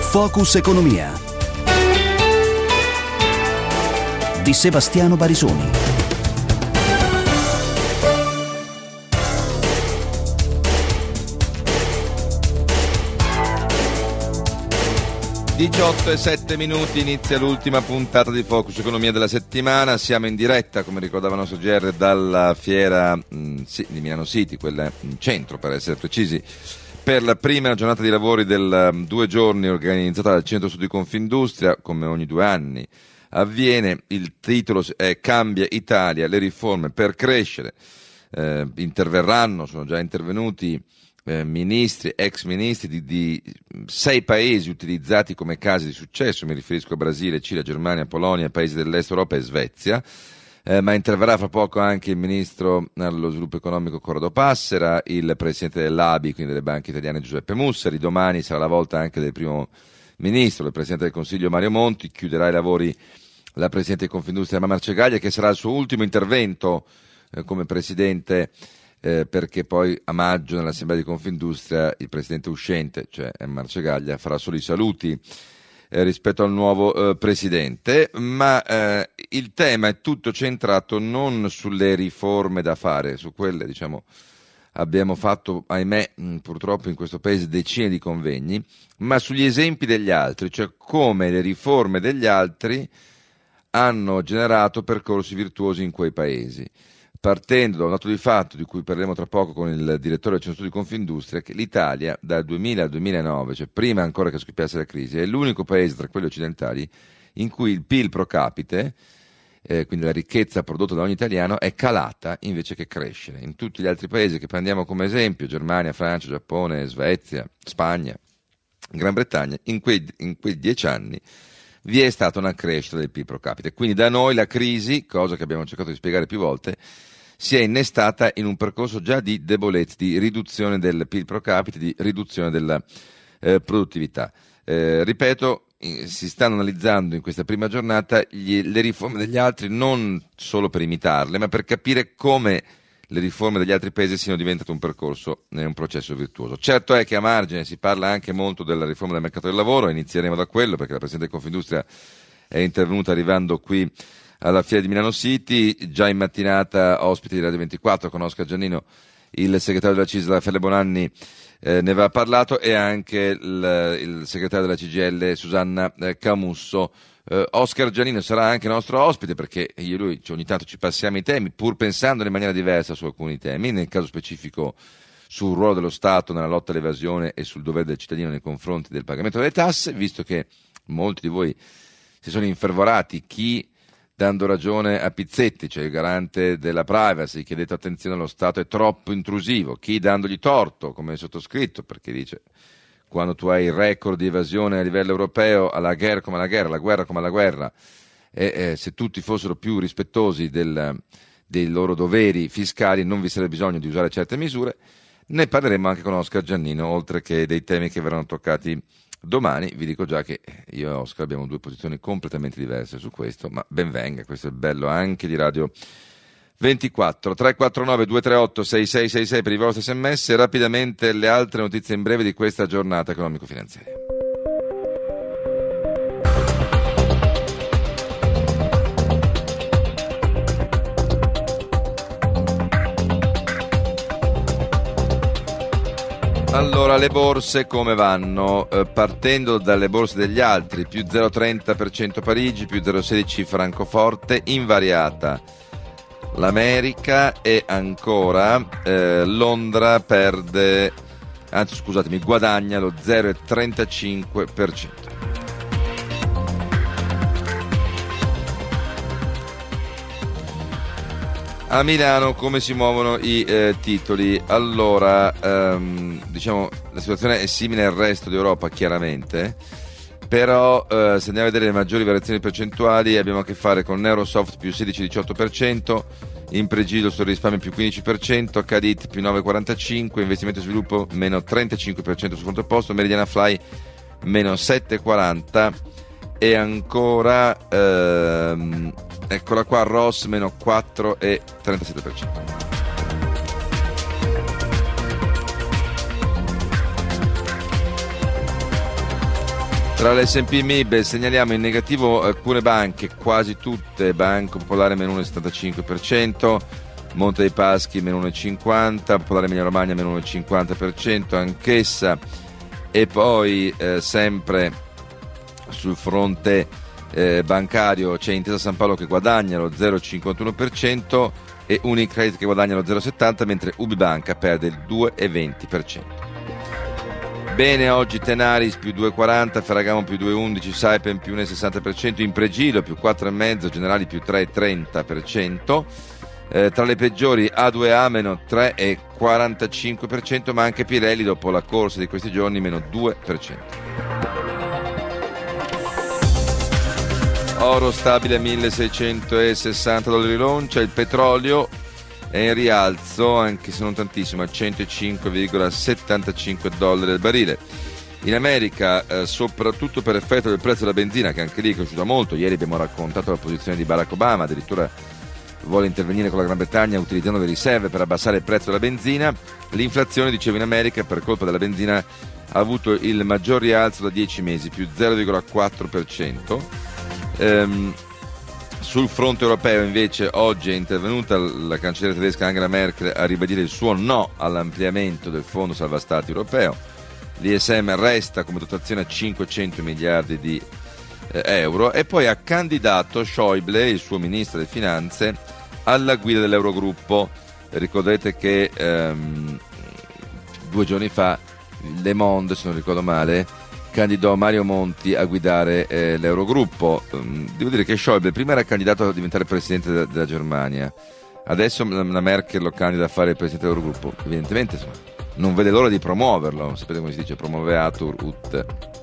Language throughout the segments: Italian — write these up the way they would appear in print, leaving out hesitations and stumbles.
Focus Economia di Sebastiano Barisoni. (18:07) inizia l'ultima puntata di Focus Economia della settimana. Siamo in diretta, come ricordava il nostro GR, dalla fiera di Milano City, quella in centro per essere precisi, per la prima giornata di lavori del 2 giorni organizzata dal Centro Studi Confindustria, come ogni 2 anni avviene. Il titolo è Cambia Italia, le riforme per crescere. Interverranno, sono già intervenuti ministri, ex ministri di 6 paesi utilizzati come casi di successo. Mi riferisco a Brasile, Cile, Germania, Polonia, paesi dell'est Europa e Svezia. Ma interverrà fra poco anche il ministro allo sviluppo economico Corrado Passera, il presidente dell'ABI, quindi delle banche italiane, Giuseppe Mussari. Domani sarà la volta anche del primo ministro, del presidente del Consiglio Mario Monti. Chiuderà i lavori la presidente di Confindustria Marcegaglia, che sarà il suo ultimo intervento come presidente, perché poi a maggio nell'assemblea di Confindustria il presidente uscente, cioè Marcegaglia, farà solo i saluti rispetto al nuovo presidente. Ma il tema è tutto centrato non sulle riforme da fare, su quelle abbiamo fatto, ahimè, purtroppo in questo paese decine di convegni, ma sugli esempi degli altri, cioè come le riforme degli altri hanno generato percorsi virtuosi in quei paesi, partendo da un dato di fatto di cui parleremo tra poco con il direttore del Centro Studi Confindustria, che l'Italia dal 2000 al 2009, cioè prima ancora che scoppiasse la crisi, è l'unico paese tra quelli occidentali in cui il PIL pro capite, quindi la ricchezza prodotta da ogni italiano, è calata invece che crescere. In tutti gli altri paesi che prendiamo come esempio, Germania, Francia, Giappone, Svezia, Spagna, Gran Bretagna, in quei 10 anni vi è stata una crescita del PIL pro capite. Quindi da noi la crisi, cosa che abbiamo cercato di spiegare più volte, si è innestata in un percorso già di debolezza, di riduzione del PIL pro capite, di riduzione della produttività. Ripeto, si stanno analizzando in questa prima giornata le riforme degli altri, non solo per imitarle, ma per capire come le riforme degli altri paesi siano diventate un percorso e un processo virtuoso. Certo è che a margine si parla anche molto della riforma del mercato del lavoro. Inizieremo da quello, perché la Presidente di Confindustria è intervenuta arrivando qui alla fiera di Milano City. Già in mattinata ospite di Radio 24 con Oscar Giannino, il segretario della CISL Raffaele Bonanni ne aveva parlato, e anche il segretario della CGIL Susanna Camusso. Oscar Giannino sarà anche nostro ospite, perché io e lui ogni tanto ci passiamo i temi, pur pensando in maniera diversa su alcuni temi, nel caso specifico sul ruolo dello Stato nella lotta all'evasione e sul dovere del cittadino nei confronti del pagamento delle tasse, visto che molti di voi si sono infervorati, chi dando ragione a Pizzetti, cioè il garante della privacy, che ha detto attenzione, lo Stato è troppo intrusivo, chi dandogli torto, come il sottoscritto, perché dice: quando tu hai il record di evasione a livello europeo, alla guerra come alla guerra, la guerra come alla guerra, e se tutti fossero più rispettosi dei loro doveri fiscali non vi sarebbe bisogno di usare certe misure. Ne parleremo anche con Oscar Giannino, oltre che dei temi che verranno toccati domani. Vi dico già che io e Oscar abbiamo 2 posizioni completamente diverse su questo, ma ben venga, questo è il bello anche di Radio 24. 349 238 6666 per i vostri sms. Rapidamente le altre notizie in breve di questa giornata economico-finanziaria. Allora, le borse come vanno? Partendo dalle borse degli altri, più 0,30% Parigi, più 0,16% Francoforte, invariata l'America, e ancora Londra guadagna lo 0,35%. A Milano come si muovono i titoli? Allora, la situazione è simile al resto d'Europa, chiaramente, però se andiamo a vedere le maggiori variazioni percentuali, abbiamo a che fare con Neurosoft più 16-18%, Impregilo sul risparmio più 15%, Cadit più 9,45%, Investimento e Sviluppo meno 35% sul fronte opposto, Meridiana Fly meno 7,40%, e ancora eccola qua, Ross meno 4,37%. Tra l'S&P MIB segnaliamo in negativo alcune banche, quasi tutte. Banco Popolare meno 1,75%, Monte dei Paschi meno 1,50%, Popolare Emilia Romagna meno 1,50% anch'essa. E poi sempre sul fronte bancario c'è Intesa San Paolo che guadagna lo 0,51% e Unicredit che guadagna lo 0,70%, mentre UBI perde il 2,20%. Bene, oggi Tenaris più 2,40, Ferragamo più 2,11, Saipem più 1,60%, Impregilo più 4,5%, Generali più 3,30%. Tra le peggiori A2A meno 3,45%, ma anche Pirelli dopo la corsa di questi giorni meno 2%. Oro stabile a $1.660 l'oncia, il petrolio è in rialzo, anche se non tantissimo, a $105,75 al barile. In America, soprattutto per effetto del prezzo della benzina, che anche lì è cresciuta molto, ieri abbiamo raccontato la posizione di Barack Obama, addirittura vuole intervenire con la Gran Bretagna utilizzando le riserve per abbassare il prezzo della benzina. L'inflazione, dicevo, in America per colpa della benzina ha avuto il maggior rialzo da 10 mesi, più 0,4%. Sul fronte europeo invece oggi è intervenuta la cancelliera tedesca Angela Merkel a ribadire il suo no all'ampliamento del fondo salva stati europeo. L'ISM resta come dotazione a 500 miliardi di euro e poi ha candidato Schäuble, il suo ministro delle finanze, alla guida dell'Eurogruppo. Ricorderete che 2 giorni fa Le Monde, se non ricordo male, candidò Mario Monti a guidare l'Eurogruppo. Devo dire che Schäuble prima era candidato a diventare presidente della Germania, adesso la Merkel lo candida a fare il presidente dell'Eurogruppo. Evidentemente insomma, non vede l'ora di promuoverlo, sapete come si dice, promoveatur ut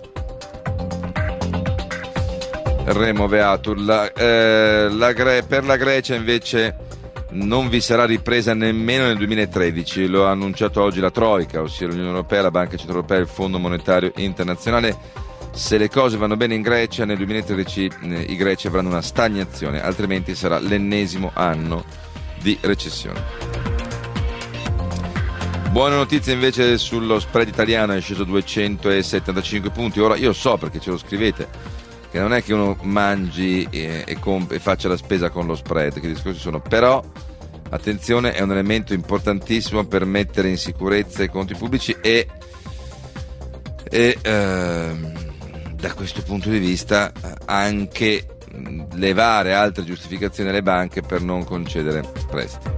removeatur. Per la Grecia invece non vi sarà ripresa nemmeno nel 2013, lo ha annunciato oggi la Troika, ossia l'Unione Europea, la Banca Centrale Europea e il Fondo Monetario Internazionale. Se le cose vanno bene in Grecia, nel 2013 i greci avranno una stagnazione, altrimenti sarà l'ennesimo anno di recessione. Buone notizie invece sullo spread italiano, è sceso 275 punti. Ora io so, perché ce lo scrivete, che non è che uno mangi e faccia la spesa con lo spread, che discorsi sono, però attenzione, è un elemento importantissimo per mettere in sicurezza i conti pubblici e da questo punto di vista anche levare altre giustificazioni alle banche per non concedere prestiti.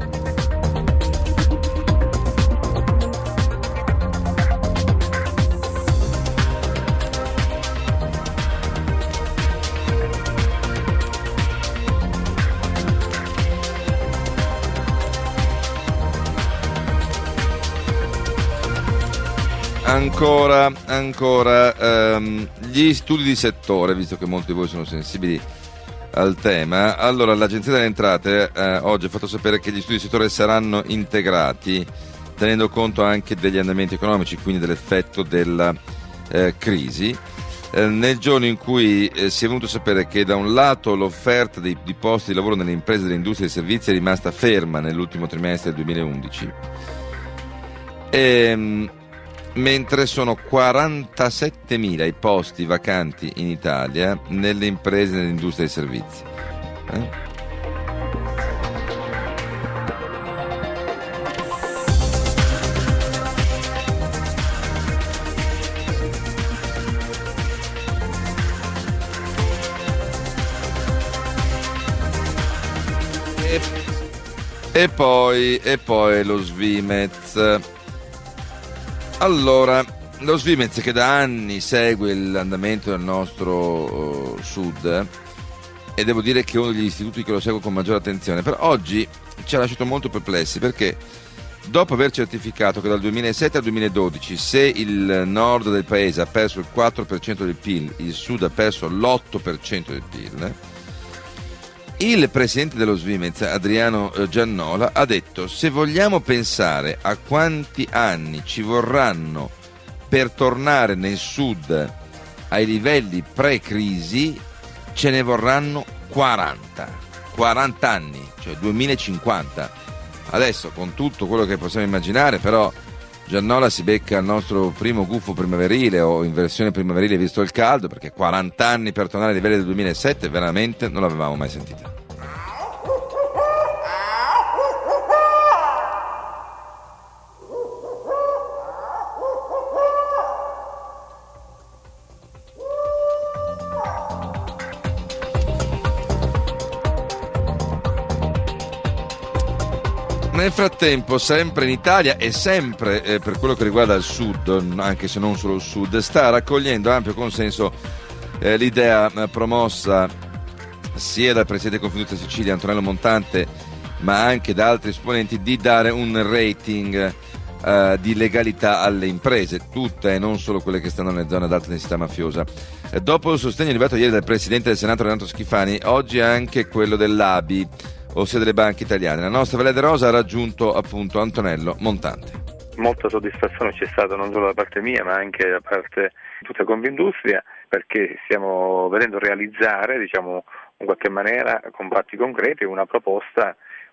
Ancora gli studi di settore, visto che molti di voi sono sensibili al tema. Allora, l'Agenzia delle Entrate oggi ha fatto sapere che gli studi di settore saranno integrati tenendo conto anche degli andamenti economici, quindi dell'effetto della crisi, nel giorno in cui si è venuto a sapere che da un lato l'offerta di posti di lavoro nelle imprese dell'industria e dei servizi è rimasta ferma nell'ultimo trimestre del 2011, mentre sono 47.000 i posti vacanti in Italia nelle imprese dell'industria e dei servizi. E poi lo Svimez. Allora, lo Svimez, che da anni segue l'andamento del nostro sud, e devo dire che è uno degli istituti che lo segue con maggiore attenzione, però oggi ci ha lasciato molto perplessi, perché dopo aver certificato che dal 2007 al 2012 se il nord del paese ha perso il 4% del PIL, il sud ha perso l'8% del PIL, il presidente dello Svimez, Adriano Giannola, ha detto: se vogliamo pensare a quanti anni ci vorranno per tornare nel sud ai livelli pre-crisi, ce ne vorranno 40 anni, cioè 2050. Adesso, con tutto quello che possiamo immaginare, però Giannola si becca il nostro primo gufo primaverile, o in versione primaverile visto il caldo, perché 40 anni per tornare ai livelli del 2007 veramente non l'avevamo mai sentita. Nel frattempo, sempre in Italia e sempre per quello che riguarda il sud, anche se non solo il sud, sta raccogliendo ampio consenso l'idea promossa sia dal Presidente di Confindustria Sicilia Antonello Montante, ma anche da altri esponenti, di dare un rating di legalità alle imprese, tutte e non solo quelle che stanno nelle zone ad alta densità mafiosa. Dopo il sostegno arrivato ieri dal Presidente del Senato Renato Schifani, oggi anche quello dell'ABI, ossia delle banche italiane. La nostra Valle de Rosa ha raggiunto appunto Antonello Montante. Molta soddisfazione c'è stata non solo da parte mia, ma anche da parte di tutta Confindustria, perché stiamo vedendo realizzare, in qualche maniera, con fatti concreti, una proposta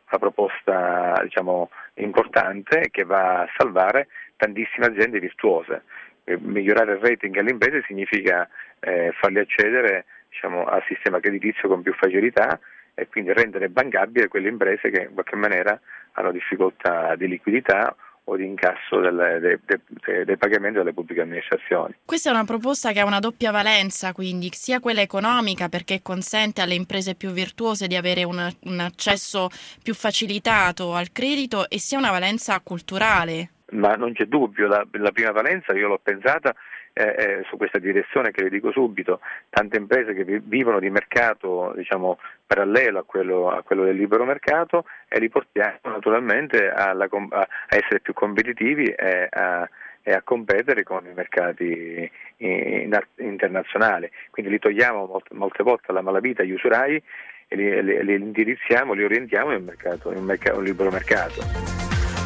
importante, che va a salvare tantissime aziende virtuose. Migliorare il rating alle imprese significa farli accedere al sistema creditizio con più facilità, e quindi rendere bancabile quelle imprese che in qualche maniera hanno difficoltà di liquidità o di incasso dei pagamenti delle pubbliche amministrazioni. Questa è una proposta che ha una doppia valenza, quindi sia quella economica, perché consente alle imprese più virtuose di avere un accesso più facilitato al credito, e sia una valenza culturale. Ma non c'è dubbio, la prima valenza io l'ho pensata su questa direzione, che vi dico subito. Tante imprese che vivono di mercato parallelo a quello del libero mercato, e li portiamo naturalmente a essere più competitivi e a competere con i mercati internazionali. Quindi li togliamo molte volte alla malavita, agli usurai, e li indirizziamo, li orientiamo in un libero mercato.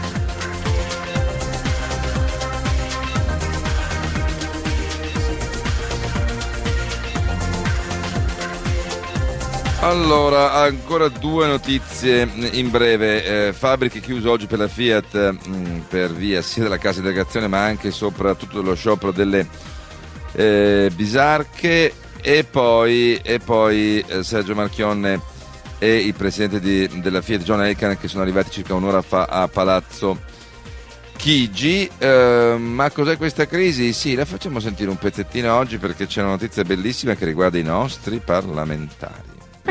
Allora, ancora due notizie in breve. Fabbriche chiuse oggi per la Fiat per via sia della cassa integrazione, ma anche e soprattutto dello sciopero delle bisarche. E poi Sergio Marchionne e il presidente della Fiat John Elkann, che sono arrivati circa un'ora fa a Palazzo Chigi. Ma cos'è questa crisi? Sì, la facciamo sentire un pezzettino oggi, perché c'è una notizia bellissima che riguarda i nostri parlamentari.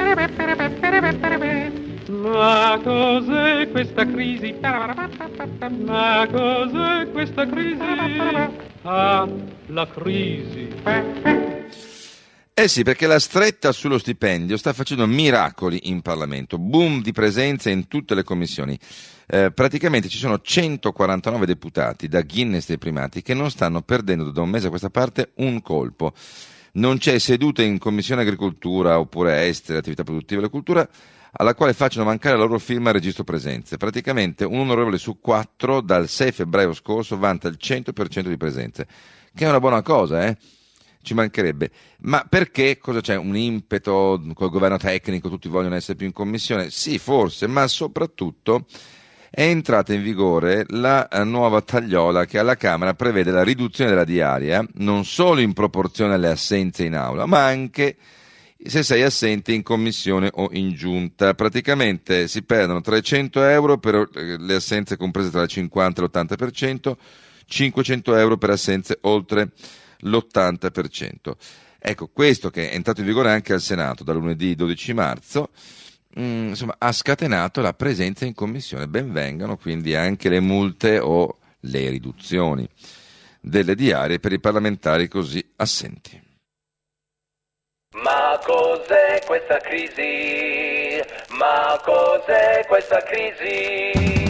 Ma cos'è questa crisi? Ma cos'è questa crisi? Ah, la crisi. Eh sì, perché la stretta sullo stipendio sta facendo miracoli in Parlamento, boom di presenza in tutte le commissioni. Praticamente ci sono 149 deputati da Guinness dei primati che non stanno perdendo da un mese a questa parte un colpo. Non c'è seduta in Commissione Agricoltura oppure Estere, Attività Produttive e la Cultura, alla quale facciano mancare la loro firma al registro presenze. Praticamente un onorevole su 4 dal 6 febbraio scorso vanta il 100% di presenze, che è una buona cosa, ci mancherebbe. Ma perché? Cosa c'è? Un impeto col governo tecnico, tutti vogliono essere più in commissione? Sì, forse, ma soprattutto è entrata in vigore la nuova tagliola che alla Camera prevede la riduzione della diaria, non solo in proporzione alle assenze in aula, ma anche se sei assente in commissione o in giunta. Praticamente si perdono 300 euro per le assenze comprese tra il 50 e l'80%, 500 euro per assenze oltre l'80%. Ecco, questo, che è entrato in vigore anche al Senato da lunedì 12 marzo, ha scatenato la presenza in commissione. Ben vengano quindi anche le multe o le riduzioni delle diarie per i parlamentari così assenti. Ma cos'è questa crisi? Ma cos'è questa crisi?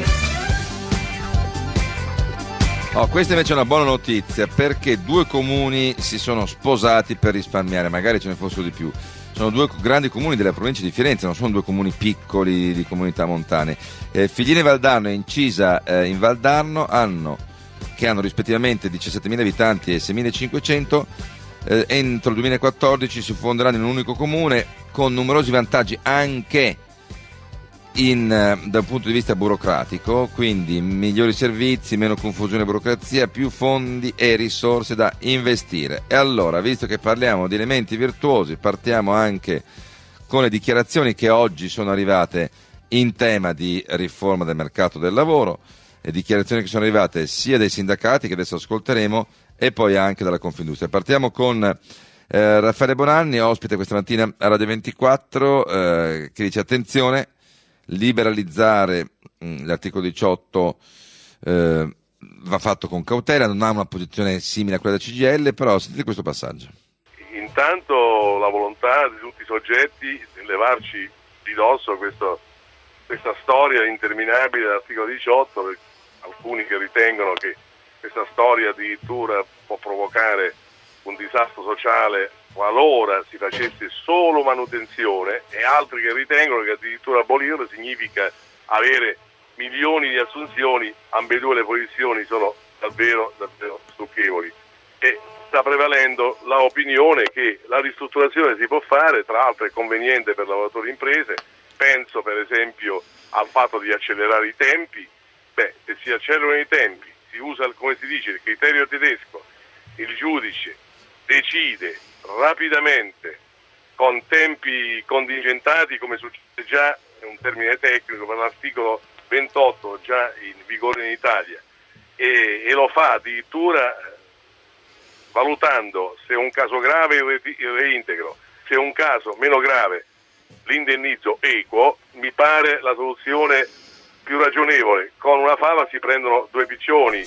Questa invece è una buona notizia, perché 2 comuni si sono sposati per risparmiare, magari ce ne fossero di più. Sono 2 grandi comuni della provincia di Firenze, non sono 2 comuni piccoli di comunità montane. Figline Valdarno e Incisa in Valdarno che hanno rispettivamente 17.000 abitanti e 6.500, entro il 2014 si fonderanno in un unico comune, con numerosi vantaggi anche dal punto di vista burocratico, quindi migliori servizi, meno confusione e burocrazia, più fondi e risorse da investire. E allora, visto che parliamo di elementi virtuosi, partiamo anche con le dichiarazioni che oggi sono arrivate in tema di riforma del mercato del lavoro, le dichiarazioni che sono arrivate sia dai sindacati, che adesso ascolteremo, e poi anche dalla Confindustria. Partiamo con Raffaele Bonanni, ospite questa mattina a Radio 24, che dice: attenzione, liberalizzare l'articolo 18 va fatto con cautela, non ha una posizione simile a quella del CGIL, però sentite questo passaggio. Intanto la volontà di tutti i soggetti di levarci di dosso questa storia interminabile dell'articolo 18, per alcuni che ritengono che questa storia addirittura può provocare un disastro sociale qualora si facesse solo manutenzione, e altri che ritengono che addirittura abolirlo significa avere milioni di assunzioni. Ambedue le posizioni sono davvero stucchevoli, e sta prevalendo l'opinione che la ristrutturazione si può fare, tra l'altro è conveniente per lavoratori e imprese. Penso per esempio al fatto di accelerare i tempi. Se si accelerano i tempi, si usa, come si dice, il criterio tedesco, il giudice decide rapidamente con tempi contingentati, come succede già, è un termine tecnico, per l'articolo 28 già in vigore in Italia, e lo fa addirittura valutando se è un caso grave il reintegro, se è un caso meno grave l'indennizzo equo. Mi pare la soluzione più ragionevole. Con una fava si prendono due piccioni.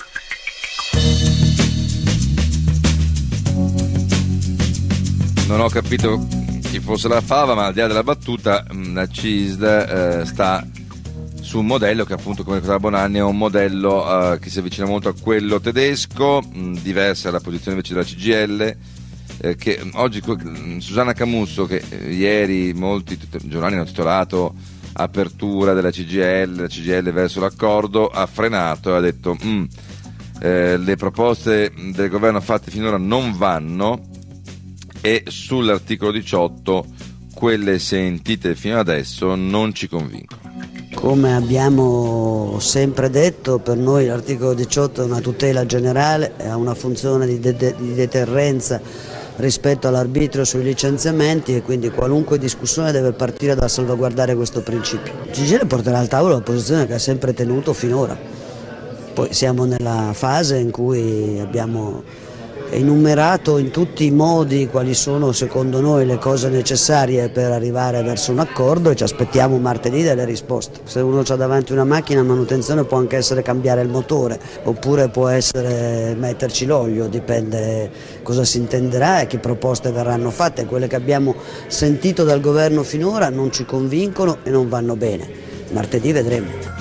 Non ho capito chi fosse la fava, ma al di là della battuta, la CISL sta su un modello che, appunto, come ricordava Bonanni, è un modello che si avvicina molto a quello tedesco, diversa la posizione invece della CGIL, che oggi Susanna Camusso, che ieri molti giornali hanno titolato apertura della CGIL, la CGIL verso l'accordo, ha frenato e ha detto le proposte del governo fatte finora non vanno, e sull'articolo 18 quelle sentite fino adesso non ci convincono. Come abbiamo sempre detto, per noi l'articolo 18 è una tutela generale, ha una funzione di deterrenza rispetto all'arbitrio sui licenziamenti, e quindi qualunque discussione deve partire da salvaguardare questo principio. CGIL porterà al tavolo la posizione che ha sempre tenuto finora. Poi siamo nella fase in cui abbiamo enumerato in tutti i modi quali sono secondo noi le cose necessarie per arrivare verso un accordo, e ci aspettiamo martedì delle risposte. Se uno ha davanti una macchina, manutenzione può anche essere cambiare il motore, oppure può essere metterci l'olio, dipende cosa si intenderà e che proposte verranno fatte. Quelle che abbiamo sentito dal governo finora non ci convincono e non vanno bene. Martedì vedremo.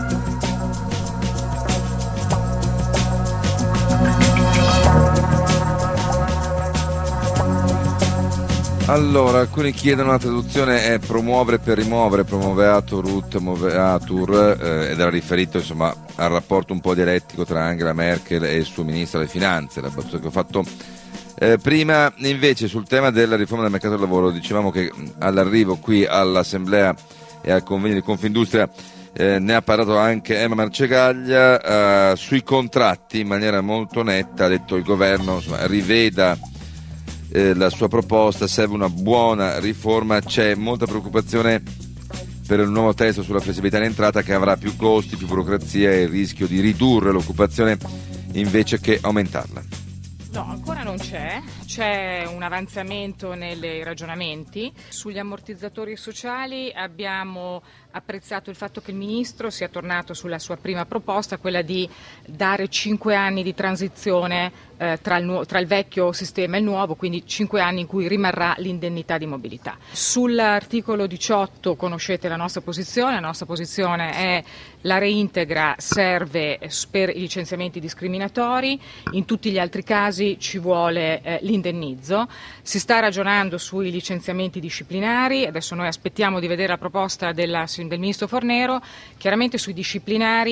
Allora, alcuni chiedono la traduzione è promuovere per rimuovere, promoveatur ut moveatur, ed era riferito insomma al rapporto un po' dialettico tra Angela Merkel e il suo ministro delle finanze, la battuta che ho fatto prima. Invece sul tema della riforma del mercato del lavoro dicevamo che all'arrivo qui all'Assemblea e al convegno di Confindustria ne ha parlato anche Emma Marcegaglia, sui contratti in maniera molto netta ha detto il governo insomma, riveda la sua proposta, serve una buona riforma, c'è molta preoccupazione per il nuovo testo sulla flessibilità in entrata che avrà più costi, più burocrazia e il rischio di ridurre l'occupazione invece che aumentarla. No, ancora non c'è un avanzamento nei ragionamenti. Sugli ammortizzatori sociali abbiamo apprezzato il fatto che il Ministro sia tornato sulla sua prima proposta, quella di dare 5 anni di transizione tra il vecchio sistema e il nuovo, quindi 5 anni in cui rimarrà l'indennità di mobilità. Sull'articolo 18 conoscete la nostra posizione è la reintegra serve per i licenziamenti discriminatori, in tutti gli altri casi ci vuole l'indennizzo. Si sta ragionando sui licenziamenti disciplinari, adesso noi aspettiamo di vedere la proposta del Ministro Fornero. Chiaramente sui disciplinari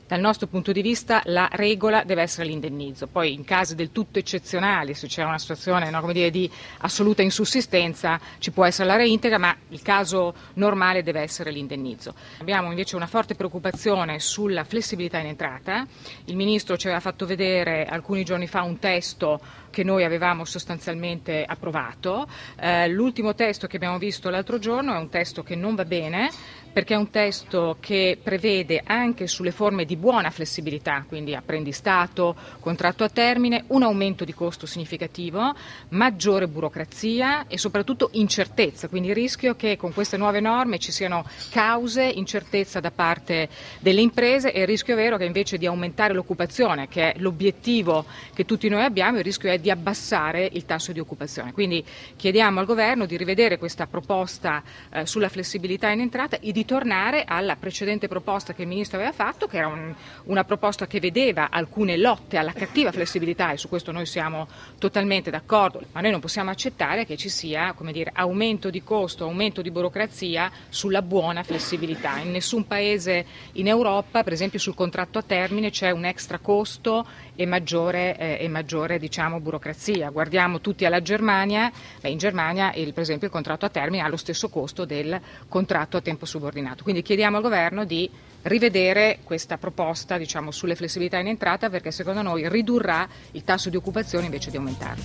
dal nostro punto di vista la regola deve essere l'indennizzo. Poi in casi del tutto eccezionali, se c'è una situazione di assoluta insussistenza, ci può essere la reintegra, ma il caso normale deve essere l'indennizzo. Abbiamo invece una forte preoccupazione sulla flessibilità in entrata. Il Ministro ci aveva fatto vedere alcuni giorni fa un testo che noi avevamo sostanzialmente approvato. L'ultimo testo che abbiamo visto l'altro giorno è un testo che non va bene, perché è un testo che prevede anche sulle forme di buona flessibilità, quindi apprendistato, contratto a termine, un aumento di costo significativo, maggiore burocrazia e soprattutto incertezza, quindi il rischio che con queste nuove norme ci siano cause, incertezza da parte delle imprese e il rischio vero che invece di aumentare l'occupazione, che è l'obiettivo che tutti noi abbiamo, il rischio è di abbassare il tasso di occupazione. Quindi chiediamo al Governo di rivedere questa proposta sulla flessibilità in entrata e di tornare alla precedente proposta che il Ministro aveva fatto, che era una proposta che vedeva alcune lotte alla cattiva flessibilità, e su questo noi siamo totalmente d'accordo, ma noi non possiamo accettare che ci sia, aumento di costo, aumento di burocrazia sulla buona flessibilità. In nessun paese in Europa, per esempio sul contratto a termine, c'è un extra costo e maggiore burocrazia. Guardiamo tutti alla Germania, in Germania per esempio il contratto a termine ha lo stesso costo del contratto a tempo subordinato. Quindi chiediamo al Governo di rivedere questa proposta sulle flessibilità in entrata, perché secondo noi ridurrà il tasso di occupazione invece di aumentarlo.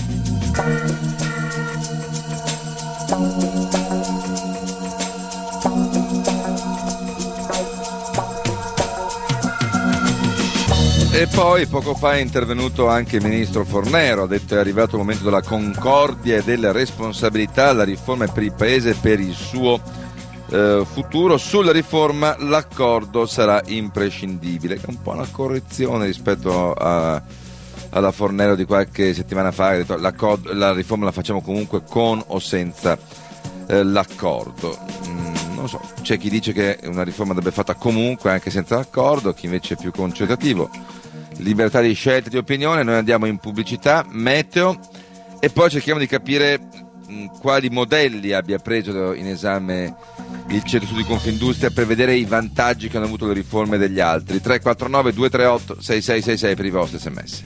E poi poco fa è intervenuto anche il ministro Fornero, ha detto è arrivato il momento della concordia e della responsabilità, la riforma è per il Paese e per il suo futuro. Sulla riforma l'accordo sarà imprescindibile, è un po' una correzione rispetto alla Fornero di qualche settimana fa, ha detto la riforma la facciamo comunque con o senza l'accordo. Non so, c'è chi dice che una riforma deve fatta comunque anche senza l'accordo, chi invece è più concentrativo. Libertà di scelta e di opinione. Noi andiamo in pubblicità, meteo, e poi cerchiamo di capire quali modelli abbia preso in esame il Centro Studi Confindustria per vedere i vantaggi che hanno avuto le riforme degli altri. 349 238 6666 per i vostri sms.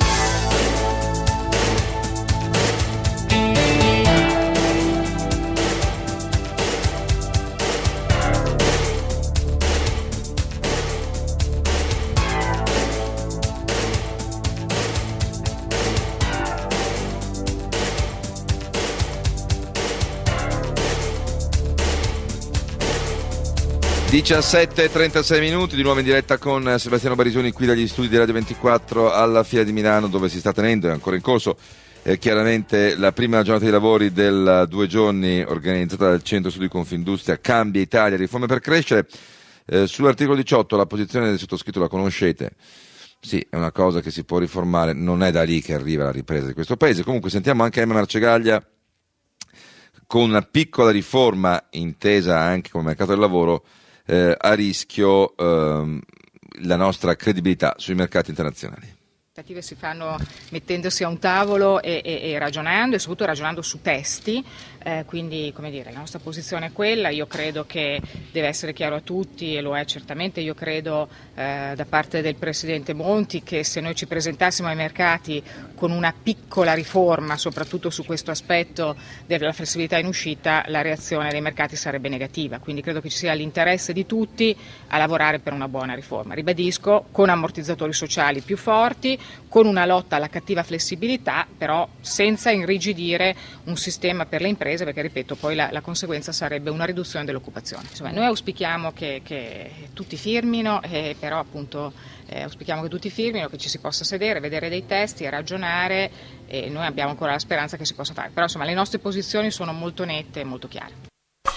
e 36 minuti, di nuovo in diretta con Sebastiano Barisoni qui dagli studi di Radio 24 alla Fiera di Milano, dove si sta tenendo, è ancora in corso chiaramente la prima giornata di lavori del 2 giorni organizzata dal Centro Studi Confindustria Cambia Italia, riforme per crescere. Sull'articolo 18 la posizione del sottoscritto la conoscete, sì, è una cosa che si può riformare, non è da lì che arriva la ripresa di questo Paese. Comunque sentiamo anche Emma Marcegaglia con una piccola riforma intesa anche come mercato del lavoro a rischio la nostra credibilità sui mercati internazionali. Le aspettative si fanno mettendosi a un tavolo e ragionando, e soprattutto ragionando su testi, quindi la nostra posizione è quella. Io credo che deve essere chiaro a tutti, e lo è certamente, io credo da parte del Presidente Monti, che se noi ci presentassimo ai mercati con una piccola riforma, soprattutto su questo aspetto della flessibilità in uscita, la reazione dei mercati sarebbe negativa, quindi credo che ci sia l'interesse di tutti a lavorare per una buona riforma. Ribadisco, con ammortizzatori sociali più forti, con una lotta alla cattiva flessibilità, però senza irrigidire un sistema per le imprese, perché ripeto, poi la conseguenza sarebbe una riduzione dell'occupazione. Insomma, noi auspichiamo che tutti firmino, però appunto auspichiamo che tutti firmino, che ci si possa sedere, vedere dei testi e ragionare, e noi abbiamo ancora la speranza che si possa fare. Però insomma le nostre posizioni sono molto nette e molto chiare.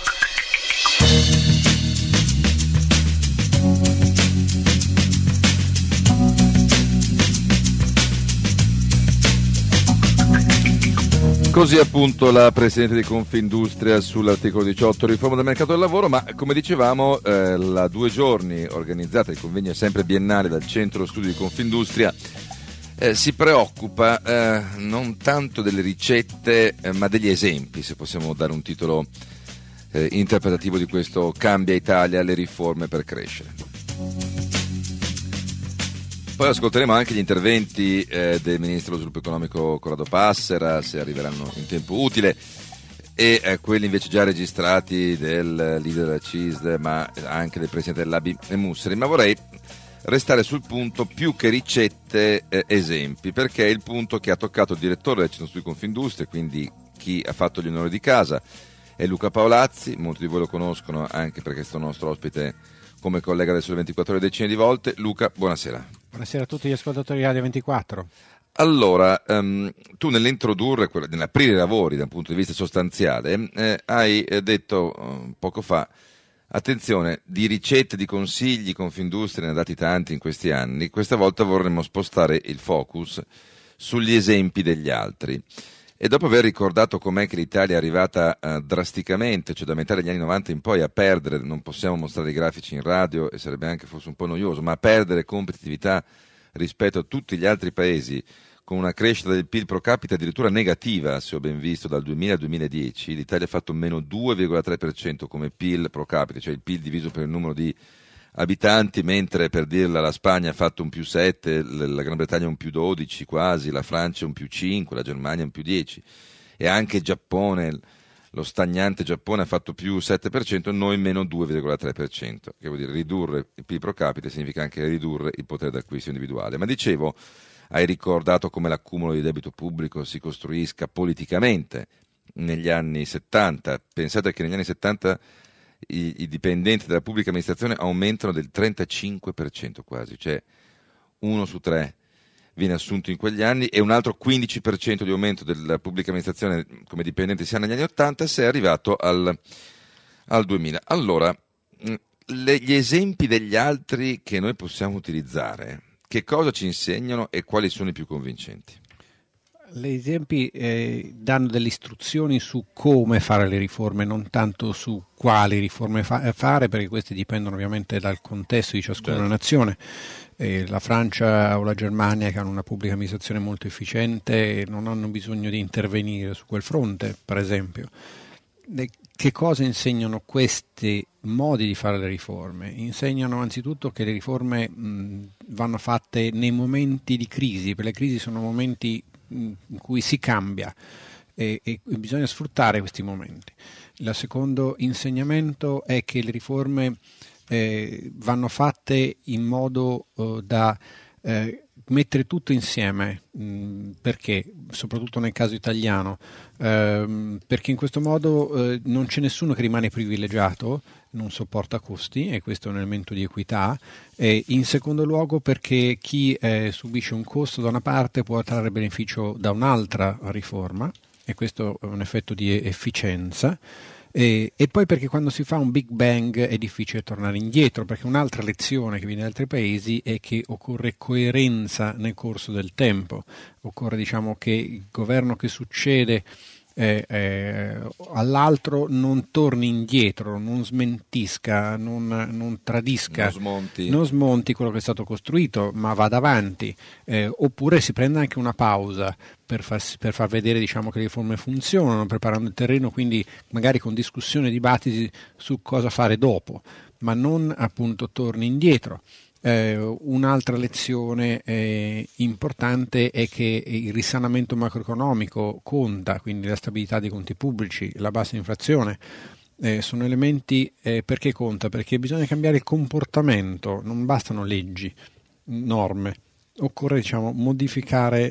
Così appunto la Presidente di Confindustria sull'articolo 18, riforma del mercato del lavoro, ma come dicevamo la 2 giorni organizzata, il convegno è sempre biennale dal Centro Studi di Confindustria, si preoccupa non tanto delle ricette ma degli esempi, se possiamo dare un titolo interpretativo di questo Cambia Italia, le riforme per crescere. Poi ascolteremo anche gli interventi del Ministro dello Sviluppo Economico Corrado Passera, se arriveranno in tempo utile, e quelli invece già registrati del leader della CISD, ma anche del Presidente dell'ABI Mussari. Ma vorrei restare sul punto più che ricette, esempi, perché è il punto che ha toccato il direttore del Centro Studi Confindustria, quindi chi ha fatto gli onori di casa, è Luca Paolazzi. Molti di voi lo conoscono anche perché è stato nostro ospite come collega del Sole 24 Ore decine di volte. Luca, buonasera. Buonasera a tutti gli ascoltatori di Radio 24. Allora, tu nell'introdurre, nell'aprire i lavori dal punto di vista sostanziale, hai detto poco fa, attenzione, di ricette, di consigli, Confindustria ne ha dati tanti in questi anni, questa volta vorremmo spostare il focus sugli esempi degli altri. E dopo aver ricordato com'è che l'Italia è arrivata drasticamente, cioè da metà degli anni 90 in poi, a perdere, non possiamo mostrare i grafici in radio e sarebbe anche forse un po' noioso, ma a perdere competitività rispetto a tutti gli altri paesi, con una crescita del PIL pro capite addirittura negativa, se ho ben visto, dal 2000 al 2010, l'Italia ha fatto meno 2,3% come PIL pro capite, cioè il PIL diviso per il numero di abitanti, mentre per dirla la Spagna ha fatto un più 7, la Gran Bretagna un più 12 quasi, la Francia un più 5, la Germania un più 10 e anche il Giappone, lo stagnante Giappone ha fatto più 7%, noi meno 2,3%, che vuol dire ridurre il PIL pro capite significa anche ridurre il potere d'acquisto individuale. Ma dicevo, hai ricordato come l'accumulo di debito pubblico si costruisca politicamente negli anni 70. Pensate che negli anni 70 i dipendenti della pubblica amministrazione aumentano del 35% quasi, cioè 1 su 3 viene assunto in quegli anni, e un altro 15% di aumento della pubblica amministrazione come dipendenti sia negli anni 80, se è arrivato al 2000. Allora, gli esempi degli altri che noi possiamo utilizzare, che cosa ci insegnano e quali sono i più convincenti? Gli esempi danno delle istruzioni su come fare le riforme, non tanto su quali riforme fare, perché queste dipendono ovviamente dal contesto di ciascuna nazione. La Francia o la Germania, che hanno una pubblica amministrazione molto efficiente, non hanno bisogno di intervenire su quel fronte, per esempio. Che cosa insegnano questi modi di fare le riforme? Insegnano anzitutto che le riforme vanno fatte nei momenti di crisi, perché le crisi sono momenti in cui si cambia e bisogna sfruttare questi momenti. Il secondo insegnamento è che le riforme vanno fatte in modo da mettere tutto insieme, perché soprattutto nel caso italiano, perché in questo modo non c'è nessuno che rimane privilegiato, non sopporta costi, e questo è un elemento di equità, e in secondo luogo perché chi subisce un costo da una parte può trarre beneficio da un'altra riforma, e questo è un effetto di efficienza. E poi perché quando si fa un Big Bang è difficile tornare indietro, perché un'altra lezione che viene da altri paesi è che occorre coerenza nel corso del tempo, occorre, diciamo, che il governo che succede all'altro non torni indietro, non smentisca, non tradisca, non smonti quello che è stato costruito, ma vada avanti, oppure si prenda anche una pausa per far vedere, diciamo, che le riforme funzionano, preparando il terreno, quindi magari con discussione e dibattiti su cosa fare dopo, ma non appunto torni indietro. Un'altra lezione importante è che il risanamento macroeconomico conta, quindi la stabilità dei conti pubblici, la bassa inflazione, sono elementi perché conta? Perché bisogna cambiare il comportamento, non bastano leggi, norme, occorre, diciamo, modificare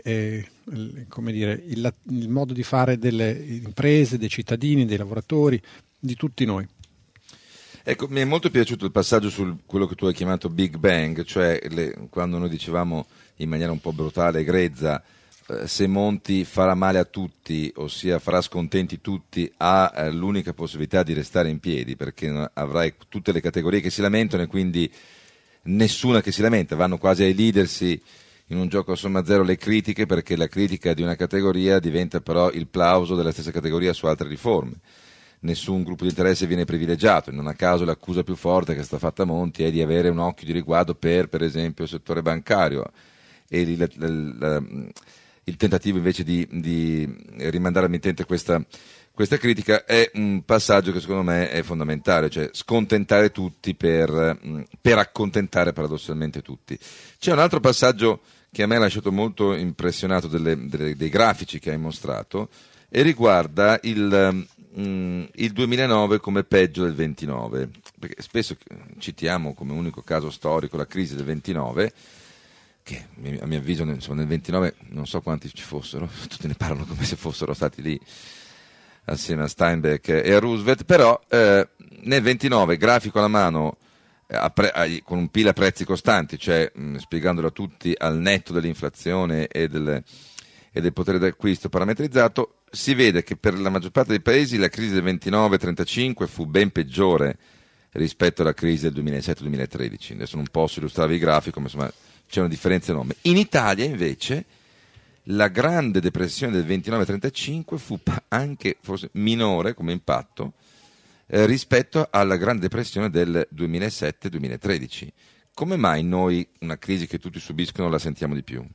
il modo di fare delle imprese, dei cittadini, dei lavoratori, di tutti noi. Ecco, mi è molto piaciuto il passaggio su quello che tu hai chiamato Big Bang, cioè quando noi dicevamo in maniera un po' brutale e grezza, se Monti farà male a tutti, ossia farà scontenti tutti, ha l'unica possibilità di restare in piedi, perché avrai tutte le categorie che si lamentano e quindi nessuna che si lamenta, vanno quasi a elidersi in un gioco a somma zero le critiche, perché la critica di una categoria diventa però il plauso della stessa categoria su altre riforme. Nessun gruppo di interesse viene privilegiato, non a caso l'accusa più forte che è stata fatta a Monti è di avere un occhio di riguardo per esempio il settore bancario, e il tentativo invece di rimandare al mittente questa questa critica è un passaggio che secondo me è fondamentale, cioè scontentare tutti per accontentare paradossalmente tutti. C'è un altro passaggio che a me ha lasciato molto impressionato dei grafici che hai mostrato e riguarda il 2009 come peggio del 29, perché spesso citiamo come unico caso storico la crisi del 29, che a mio avviso insomma, nel 29 non so quanti ci fossero, tutti ne parlano come se fossero stati lì assieme a Steinbeck e a Roosevelt, però nel 29, grafico alla mano, con un PIL a prezzi costanti, cioè spiegandolo a tutti al netto dell'inflazione e del potere d'acquisto parametrizzato, si vede che per la maggior parte dei paesi la crisi del 29-35 fu ben peggiore rispetto alla crisi del 2007-2013. Adesso non posso illustrarvi il grafico, ma insomma c'è una differenza enorme. In Italia invece la grande depressione del 29-35 fu anche forse minore come impatto rispetto alla grande depressione del 2007-2013. Come mai noi una crisi che tutti subiscono la sentiamo di più?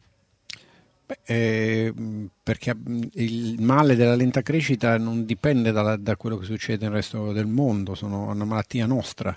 Perché il male della lenta crescita non dipende da quello che succede nel resto del mondo, sono una malattia nostra.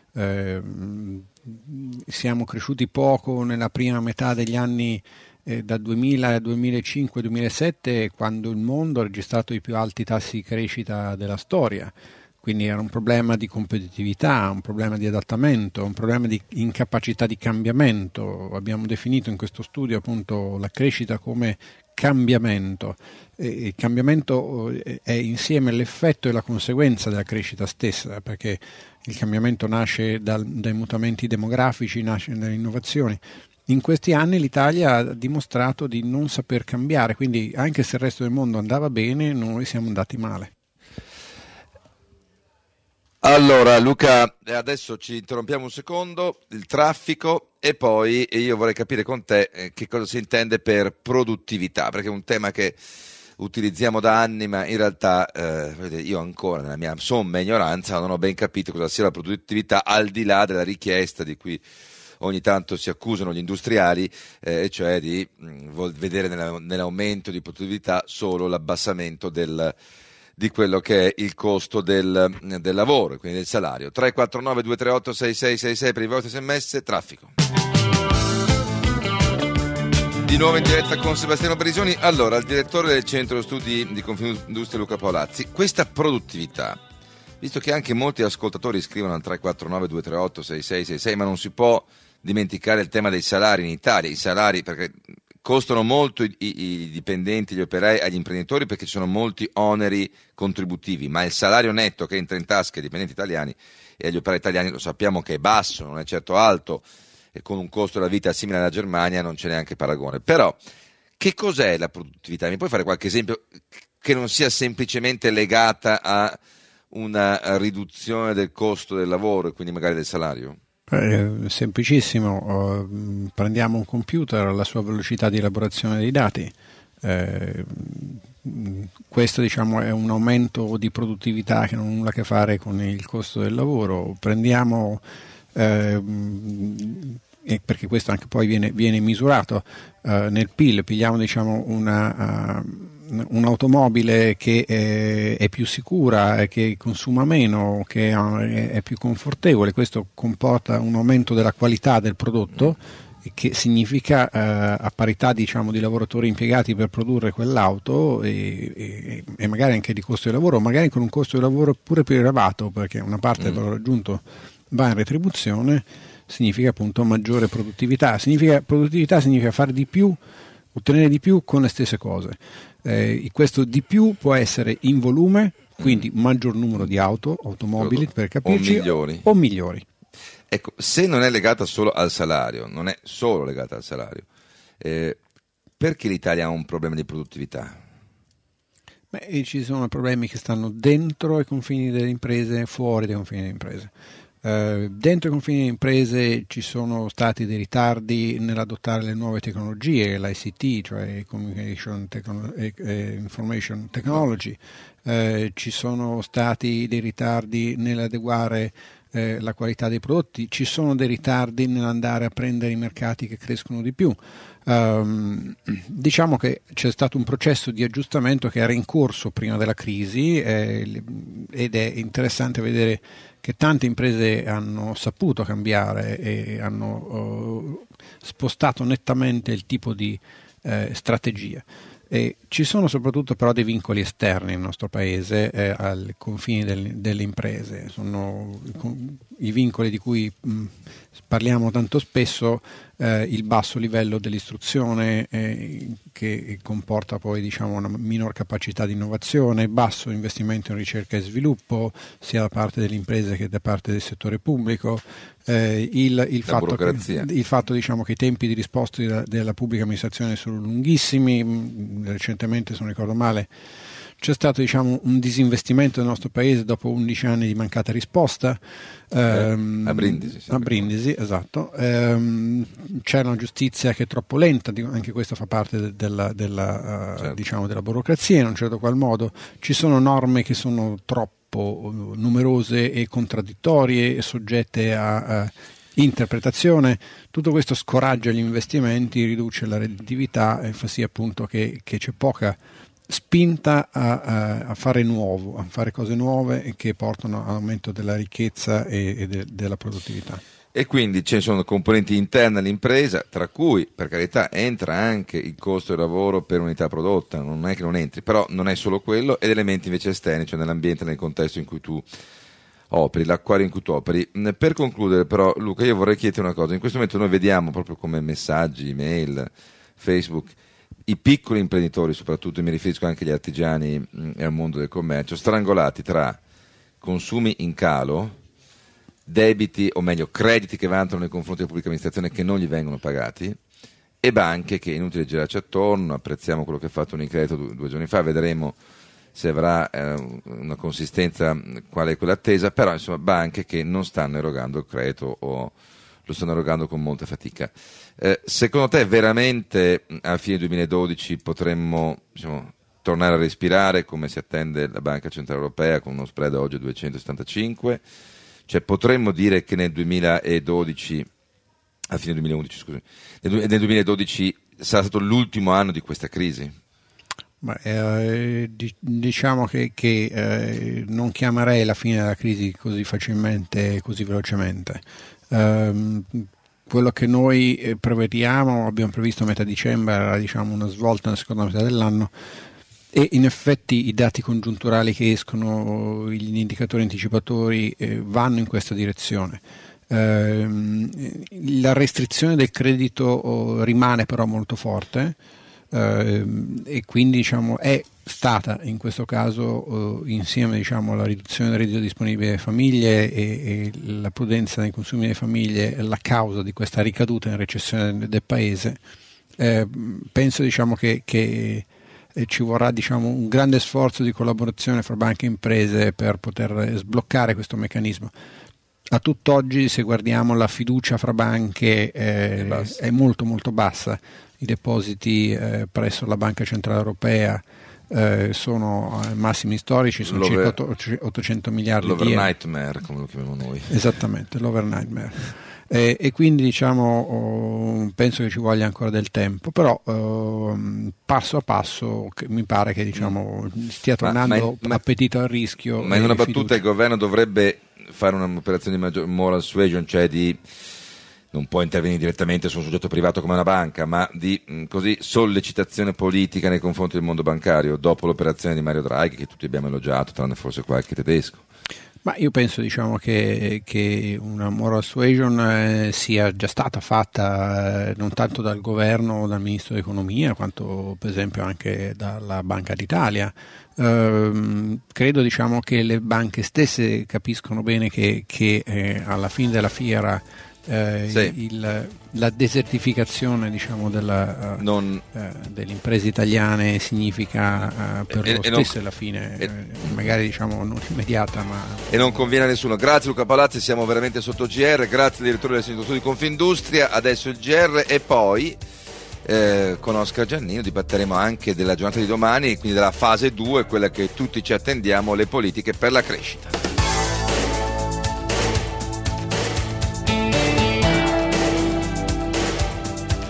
Siamo cresciuti poco nella prima metà degli anni da 2000 a 2005-2007, quando il mondo ha registrato i più alti tassi di crescita della storia. Quindi era un problema di competitività, un problema di adattamento, un problema di incapacità di cambiamento. Abbiamo definito in questo studio appunto la crescita come cambiamento. Il cambiamento è insieme l'effetto e la conseguenza della crescita stessa, perché il cambiamento nasce dai mutamenti demografici, nasce dalle innovazioni. In questi anni l'Italia ha dimostrato di non saper cambiare, quindi anche se il resto del mondo andava bene, noi siamo andati male. Allora Luca, adesso ci interrompiamo un secondo, il traffico, e poi io vorrei capire con te che cosa si intende per produttività, perché è un tema che utilizziamo da anni, ma in realtà io ancora nella mia somma ignoranza non ho ben capito cosa sia la produttività, al di là della richiesta di cui ogni tanto si accusano gli industriali, cioè di vedere nell'aumento di produttività solo l'abbassamento di quello che è il costo del lavoro, quindi del salario. 349 238 6666 per i vostri sms. Traffico. Di nuovo in diretta con Sebastiano Barisoni. Allora, il direttore del Centro Studi di Confindustria Luca Paolazzi, questa produttività, visto che anche molti ascoltatori scrivono al 349 238 6666, ma non si può dimenticare il tema dei salari in Italia, i salari perché costano molto i dipendenti, gli operai agli imprenditori perché ci sono molti oneri contributivi, ma il salario netto che entra in tasca ai dipendenti italiani e agli operai italiani lo sappiamo che è basso, non è certo alto, e con un costo della vita simile alla Germania non c'è neanche paragone. Però che cos'è la produttività? Mi puoi fare qualche esempio che non sia semplicemente legata a una riduzione del costo del lavoro e quindi magari del salario? Semplicissimo, prendiamo un computer, la sua velocità di elaborazione dei dati, questo diciamo è un aumento di produttività che non ha nulla a che fare con il costo del lavoro. Prendiamo perché questo anche poi viene misurato nel PIL, pigliamo diciamo un'automobile che è più sicura, che consuma meno, che è più confortevole. Questo comporta un aumento della qualità del prodotto, che significa a parità diciamo di lavoratori impiegati per produrre quell'auto e magari anche di costo di lavoro, magari con un costo di lavoro pure più elevato, perché una parte del valore aggiunto va in retribuzione. Significa appunto maggiore produttività, significa fare di più, ottenere di più con le stesse cose. Questo di più può essere in volume, quindi maggior numero di automobili per capirci, o migliori. Ecco, se non è legata solo al salario, non è solo legata al salario, perché l'Italia ha un problema di produttività? Ci sono problemi che stanno dentro i confini delle imprese, fuori dai confini delle imprese. Dentro i confini delle imprese ci sono stati dei ritardi nell'adottare le nuove tecnologie, l'ICT, cioè Information Technology, ci sono stati dei ritardi nell'adeguare la qualità dei prodotti. Ci sono dei ritardi nell'andare a prendere i mercati che crescono di più. Diciamo che c'è stato un processo di aggiustamento che era in corso prima della crisi, ed è interessante vedere che tante imprese hanno saputo cambiare e hanno spostato nettamente il tipo di strategia. E ci sono soprattutto però dei vincoli esterni nel nostro paese ai confini delle imprese. Sono i vincoli di cui parliamo tanto spesso, il basso livello dell'istruzione che comporta poi, diciamo, una minor capacità di innovazione, basso investimento in ricerca e sviluppo sia da parte delle imprese che da parte del settore pubblico, il fatto diciamo, che i tempi di risposta della pubblica amministrazione sono lunghissimi. Recentemente, se non ricordo male, c'è stato, diciamo, un disinvestimento del nostro paese dopo 11 anni di mancata risposta. A Brindisi. A Brindisi, esatto. C'è una giustizia che è troppo lenta, anche questo fa parte della diciamo, della burocrazia in un certo qual modo. Ci sono norme che sono troppo numerose e contraddittorie e soggette a interpretazione. Tutto questo scoraggia gli investimenti, riduce la redditività e fa sì appunto che c'è poca spinta a fare nuovo, a fare cose nuove che portano all'aumento della ricchezza e della produttività. E quindi ci sono componenti interne all'impresa, tra cui, per carità, entra anche il costo del lavoro per unità prodotta, non è che non entri, però non è solo quello, ed elementi invece esterni, cioè nell'ambiente, nel contesto in cui tu operi, l'acquario in cui tu operi. Per concludere però, Luca, io vorrei chiederti una cosa. In questo momento noi vediamo proprio come messaggi, email, Facebook, i piccoli imprenditori, soprattutto mi riferisco anche agli artigiani e al mondo del commercio, strangolati tra consumi in calo, debiti, o meglio crediti che vantano nei confronti della pubblica amministrazione che non gli vengono pagati, e banche che, inutile girarci attorno, apprezziamo quello che ha fatto Unicredito due giorni fa, vedremo se avrà una consistenza quale è quella attesa, però insomma banche che non stanno erogando il credito o lo stanno erogando con molta fatica. Secondo te veramente a fine 2012 potremmo, diciamo, tornare a respirare come si attende la Banca Centrale Europea con uno spread oggi 275? Cioè potremmo dire che nel 2012, a fine 2011 scusi, nel 2012 sarà stato l'ultimo anno di questa crisi? Diciamo che non chiamerei la fine della crisi così facilmente, così velocemente. Quello che noi prevediamo, abbiamo previsto a metà dicembre, era, diciamo, una svolta nella seconda metà dell'anno, e in effetti i dati congiunturali che escono, gli indicatori anticipatori vanno in questa direzione. La restrizione del credito rimane però molto forte, e quindi, diciamo, è stata in questo caso, insieme, diciamo, alla riduzione del reddito disponibile delle famiglie e la prudenza nei consumi delle famiglie, la causa di questa ricaduta in recessione del paese. Penso, diciamo, che ci vorrà, diciamo, un grande sforzo di collaborazione fra banche e imprese per poter sbloccare questo meccanismo. A tutt'oggi, se guardiamo, la fiducia fra banche è molto molto bassa. I depositi presso la Banca Centrale Europea sono ai massimi storici, sono circa 800 miliardi di euro. L'overnightmare, come lo chiamiamo noi. Esattamente, l'overnightmare. E quindi, diciamo, penso che ci voglia ancora del tempo, però passo a passo mi pare che, diciamo, stia tornando appetito al rischio. Ma in una battuta fiducia. il governo dovrebbe fare un'operazione di moral suasion, cioè di non può intervenire direttamente su un soggetto privato come una banca, ma di così sollecitazione politica nei confronti del mondo bancario, dopo l'operazione di Mario Draghi, che tutti abbiamo elogiato, tranne forse qualche tedesco. Ma io penso, diciamo, che una moral suasion sia già stata fatta non tanto dal governo o dal ministro dell'economia, quanto per esempio anche dalla Banca d'Italia. Credo, diciamo, che le banche stesse capiscono bene che alla fine della fiera la desertificazione, diciamo, delle imprese italiane significa per loro stesse alla fine, magari, diciamo, non immediata, ma e non conviene a nessuno. Grazie Luca Palazzi, siamo veramente sotto GR. Grazie al direttore dell'Istituto di Confindustria. Adesso il GR e poi con Oscar Giannino dibatteremo anche della giornata di domani, quindi della fase 2, quella che tutti ci attendiamo, le politiche per la crescita.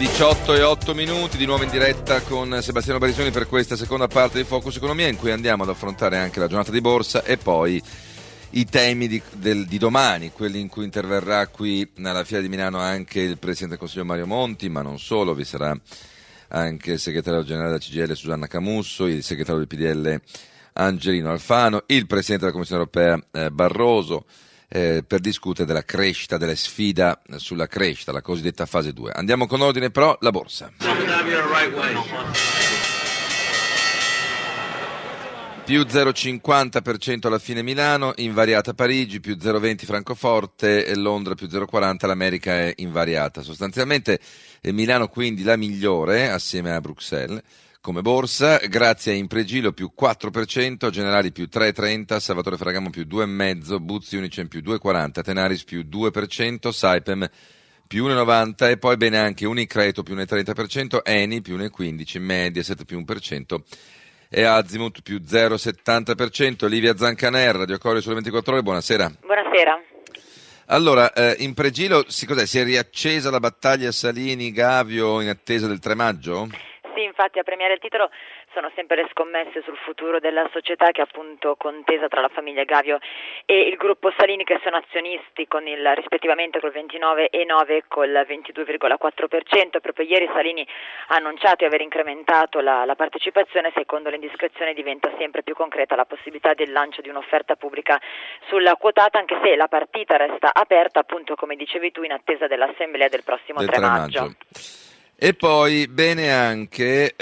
18:08, di nuovo in diretta con Sebastiano Barisoni per questa seconda parte di Focus Economia, in cui andiamo ad affrontare anche la giornata di borsa e poi i temi di domani, quelli in cui interverrà qui alla Fiera di Milano anche il Presidente del Consiglio Mario Monti, ma non solo, vi sarà anche il segretario generale della CGIL Susanna Camusso, il segretario del PDL Angelino Alfano, il Presidente della Commissione Europea Barroso, per discutere della crescita, delle sfida sulla crescita, la cosiddetta fase 2. Andiamo con ordine però, la borsa. Più 0,50% alla fine Milano, invariata Parigi, più 0,20 Francoforte e Londra più 0,40, l'America è invariata. Sostanzialmente Milano quindi la migliore assieme a Bruxelles come borsa, grazie a Impregilo più 4%, Generali più 3,30, Salvatore Ferragamo più 2,5%, Buzzi Unicem più 2,40%, Tenaris più 2%, Saipem più 1,90% e poi bene anche Unicredito più 1,30%, Eni più 1,15%, Mediaset più 1% e Azimut più 0,70%. Livia Zancaner, Radio Corio sulle 24 ore, buonasera. Buonasera. Allora, Impregilo, si è riaccesa la battaglia Salini-Gavio in attesa del 3 maggio? Sì, infatti a premiare il titolo sono sempre le scommesse sul futuro della società, che è appunto contesa tra la famiglia Gavio e il gruppo Salini, che sono azionisti rispettivamente col 29,9% e col 22,4%. Proprio ieri Salini ha annunciato di aver incrementato la partecipazione. Secondo le indiscrezioni diventa sempre più concreta la possibilità del lancio di un'offerta pubblica sulla quotata, anche se la partita resta aperta, appunto come dicevi tu, in attesa dell'assemblea del prossimo 3 maggio. E poi bene anche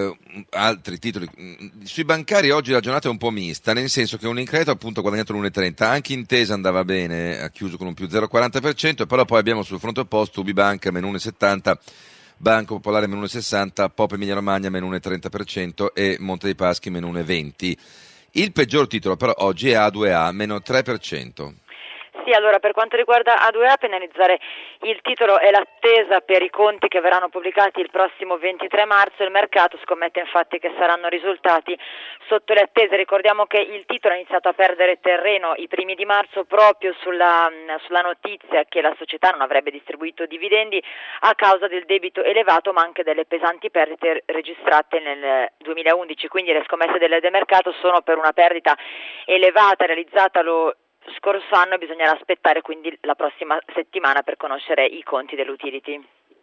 altri titoli. Sui bancari oggi la giornata è un po' mista, nel senso che Unicredito appunto ha guadagnato l'1,30, anche Intesa andava bene, ha chiuso con un più 0,40%, però poi abbiamo sul fronte opposto UbiBanca meno 1,70%, Banco Popolare meno 1,60%, Pop Emilia Romagna meno 1,30% e Monte dei Paschi meno 1,20%. Il peggior titolo però oggi è A2A meno 3%. Sì, allora per quanto riguarda A2A, penalizzare il titolo è l'attesa per i conti che verranno pubblicati il prossimo 23 marzo. Il mercato scommette infatti che saranno risultati sotto le attese. Ricordiamo che il titolo ha iniziato a perdere terreno i primi di marzo proprio sulla notizia che la società non avrebbe distribuito dividendi a causa del debito elevato, ma anche delle pesanti perdite registrate nel 2011. Quindi le scommesse del mercato sono per una perdita elevata realizzata lo scorso anno e bisognerà aspettare quindi la prossima settimana per conoscere i conti dell'utility.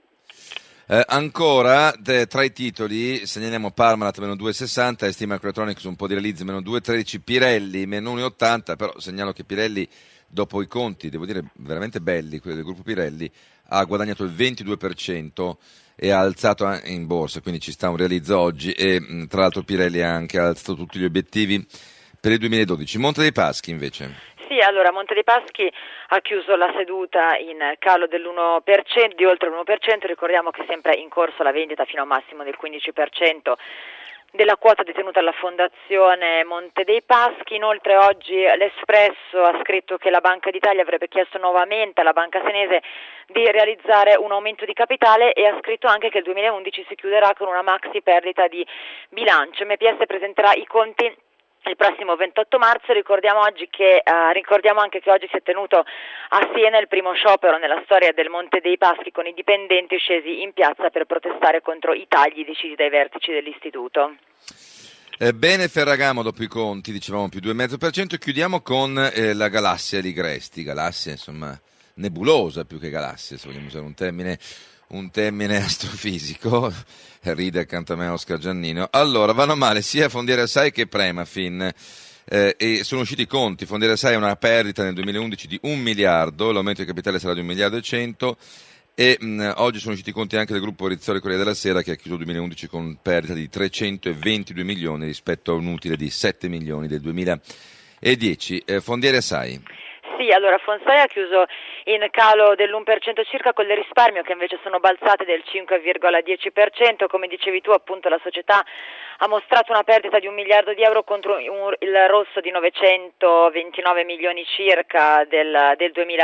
Ancora tra i titoli segnaliamo Parmalat meno 2,60, ST Microelectronics un po' di release meno 2,13, Pirelli meno 1,80, però segnalo che Pirelli dopo i conti, devo dire veramente belli, quelli del gruppo Pirelli, ha guadagnato il 22% e ha alzato in borsa, quindi ci sta un realizzo oggi e tra l'altro Pirelli ha anche alzato tutti gli obiettivi per il 2012. Monte dei Paschi invece. Sì, allora Monte dei Paschi ha chiuso la seduta in calo dell'1%, di oltre l'1%, ricordiamo che è sempre in corso la vendita fino a un massimo del 15% della quota detenuta alla Fondazione Monte dei Paschi. Inoltre oggi l'Espresso ha scritto che la Banca d'Italia avrebbe chiesto nuovamente alla Banca Senese di realizzare un aumento di capitale e ha scritto anche che il 2011 si chiuderà con una maxi perdita di bilancio. MPS presenterà i conti il prossimo 28 marzo. Ricordiamo anche che oggi si è tenuto a Siena il primo sciopero nella storia del Monte dei Paschi, con i dipendenti scesi in piazza per protestare contro i tagli decisi dai vertici dell'istituto. Bene Ferragamo dopo i conti, dicevamo più 2,5%, chiudiamo con la galassia Ligresti, galassia insomma nebulosa più che galassia, se vogliamo usare un termine astrofisico, ride accanto a me Oscar Giannino. Allora, vanno male sia Fondiere Assai che Premafin e sono usciti i conti. Fondiere Assai ha una perdita nel 2011 di 1 miliardo, l'aumento di capitale sarà di 1 miliardo e 100 e oggi sono usciti i conti anche del gruppo Rizzoli Corriere della Sera, che ha chiuso il 2011 con perdita di 322 milioni rispetto a un utile di 7 milioni del 2010. Fondiere Assai. Sì, allora Fonsai ha chiuso in calo dell'1% circa, con il risparmio che invece sono balzate del 5,10%. Come dicevi tu, appunto, la società ha mostrato una perdita di 1 miliardo di euro contro il rosso di 929 milioni circa del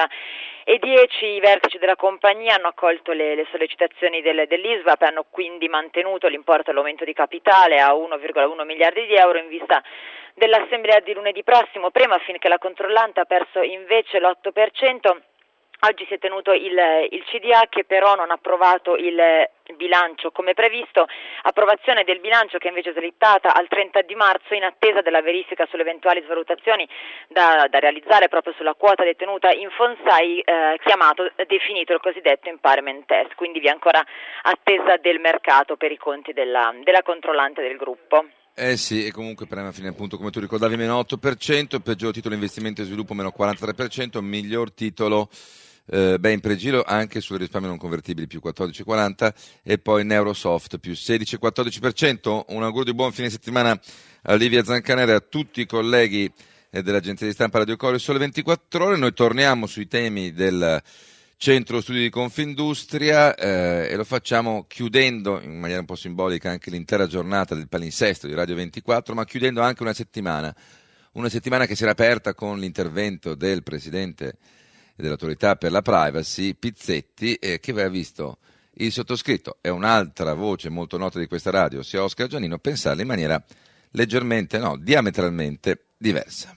2010. I vertici della compagnia hanno accolto le sollecitazioni dell'ISVAP e hanno quindi mantenuto l'importo all'aumento di capitale a 1,1 miliardi di euro in vista dell'assemblea di lunedì prossimo. Premafin, che la controllante, ha perso invece l'8%, Oggi si è tenuto il CDA, che però non ha approvato il bilancio come previsto, approvazione del bilancio che invece è slittata al 30 di marzo in attesa della verifica sulle eventuali svalutazioni da realizzare proprio sulla quota detenuta in Fonsai, definito il cosiddetto impairment test, quindi vi è ancora attesa del mercato per i conti della controllante del gruppo. Sì, e comunque per alla fine, appunto, come tu ricordavi, meno 8%, peggior titolo investimento e sviluppo meno 43%, miglior titolo in pregiro anche sulle risparmi non convertibili più 14,40% e poi Neurosoft più 16,14%. Un augurio di buon fine settimana a Livia Zancanera e a tutti i colleghi dell'agenzia di stampa Radio Core Sole 24 Ore. Noi torniamo sui temi del Centro Studi di Confindustria e lo facciamo chiudendo in maniera un po' simbolica anche l'intera giornata del palinsesto di Radio 24, ma chiudendo anche una settimana che si era aperta con l'intervento del Presidente dell'Autorità per la Privacy, Pizzetti, che aveva visto il sottoscritto e un'altra voce molto nota di questa radio, sia Oscar Giannino, pensarla in maniera diametralmente diversa.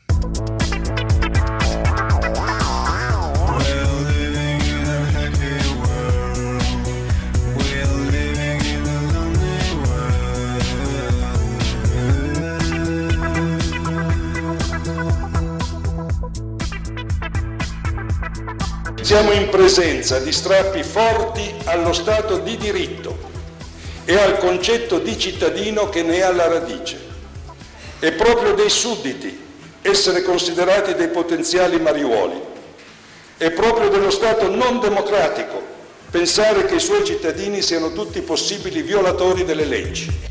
Siamo in presenza di strappi forti allo Stato di diritto e al concetto di cittadino che ne è alla radice. È proprio dei sudditi essere considerati dei potenziali mariuoli. È proprio dello Stato non democratico pensare che i suoi cittadini siano tutti possibili violatori delle leggi.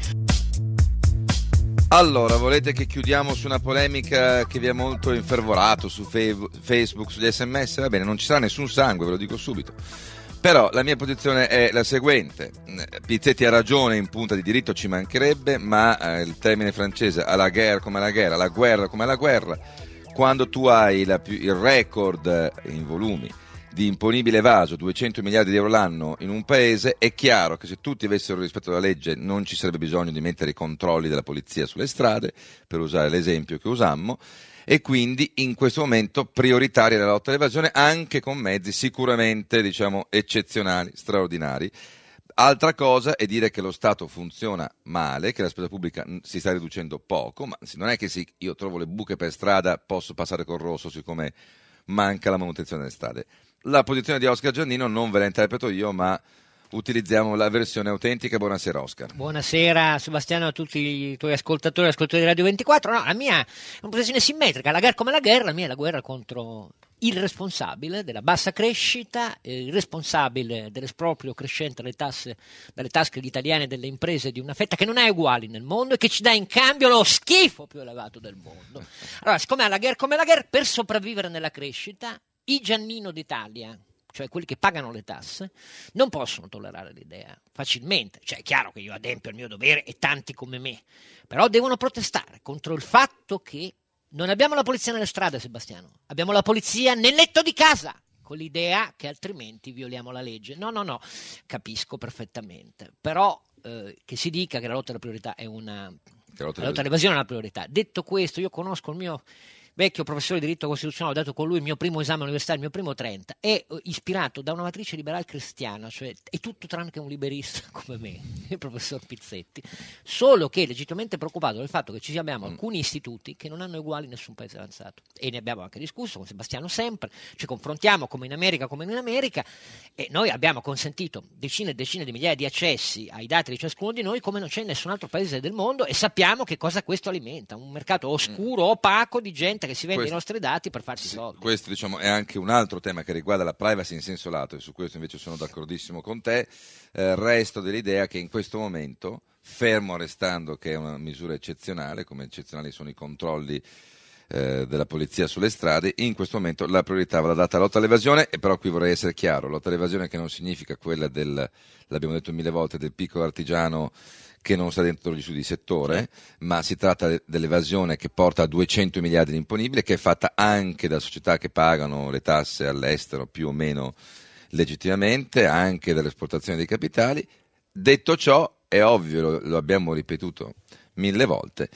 Allora, volete che chiudiamo su una polemica che vi ha molto infervorato su Facebook, sugli SMS? Va bene, non ci sarà nessun sangue, ve lo dico subito. Però la mia posizione è la seguente. Pizzetti ha ragione, in punta di diritto ci mancherebbe, ma il termine francese à la guerre come alla guerra, la guerra come alla guerra, quando tu hai il record in volumi di imponibile evaso, 200 miliardi di euro l'anno in un paese, è chiaro che se tutti avessero rispetto alla legge non ci sarebbe bisogno di mettere i controlli della polizia sulle strade, per usare l'esempio che usammo, e quindi in questo momento prioritaria la lotta all'evasione anche con mezzi sicuramente, eccezionali, straordinari. Altra cosa è dire che lo Stato funziona male, che la spesa pubblica si sta riducendo poco, ma non è che se io trovo le buche per strada posso passare col rosso siccome manca la manutenzione delle strade. La posizione di Oscar Giannino non ve la interpreto io, ma utilizziamo la versione autentica. Buonasera Oscar. Buonasera Sebastiano, a tutti i tuoi ascoltatori di Radio 24. No, la mia è una posizione simmetrica, la guerra come la guerra, la mia è la guerra contro il responsabile della bassa crescita, il responsabile dell'esproprio crescente dalle tasche degli italiani e delle imprese di una fetta che non ha uguali nel mondo e che ci dà in cambio lo schifo più elevato del mondo. Allora, siccome è la guerra come la guerra, per sopravvivere nella crescita, i Giannino d'Italia, cioè quelli che pagano le tasse, non possono tollerare l'idea facilmente. Cioè è chiaro che io adempio il mio dovere e tanti come me, però devono protestare contro il fatto che non abbiamo la polizia nelle strade, Sebastiano, abbiamo la polizia nel letto di casa, con l'idea che altrimenti violiamo la legge. No, capisco perfettamente, però che si dica che la lotta alla priorità è la lotta all'evasione è una priorità. Detto questo, io conosco il mio vecchio professore di diritto costituzionale, ho dato con lui il mio primo esame all'università, il mio primo 30, è ispirato da una matrice liberal cristiana, cioè è tutto tranne che un liberista come me, il professor Pizzetti, solo che è legittimamente preoccupato del fatto che ci abbiamo alcuni istituti che non hanno uguali in nessun paese avanzato, e ne abbiamo anche discusso con Sebastiano sempre, ci confrontiamo come in America e noi abbiamo consentito decine e decine di migliaia di accessi ai dati di ciascuno di noi come non c'è in nessun altro paese del mondo, e sappiamo che cosa questo alimenta, un mercato oscuro, opaco di gente che si vende i nostri dati per farsi soldi. Questo è anche un altro tema che riguarda la privacy in senso lato, e su questo invece sono d'accordissimo con te. Resto dell'idea che in questo momento, fermo restando che è una misura eccezionale, come eccezionali sono i controlli della polizia sulle strade, in questo momento la priorità va data alla lotta all'evasione, e però qui vorrei essere chiaro, lotta all'evasione che non significa quella l'abbiamo detto 1000 volte, del piccolo artigiano che non sta dentro gli studi di settore, ma si tratta dell'evasione che porta a 200 miliardi di imponibile, che è fatta anche da società che pagano le tasse all'estero più o meno legittimamente, anche dall'esportazione dei capitali. Detto ciò, è ovvio, lo abbiamo ripetuto 1000 volte,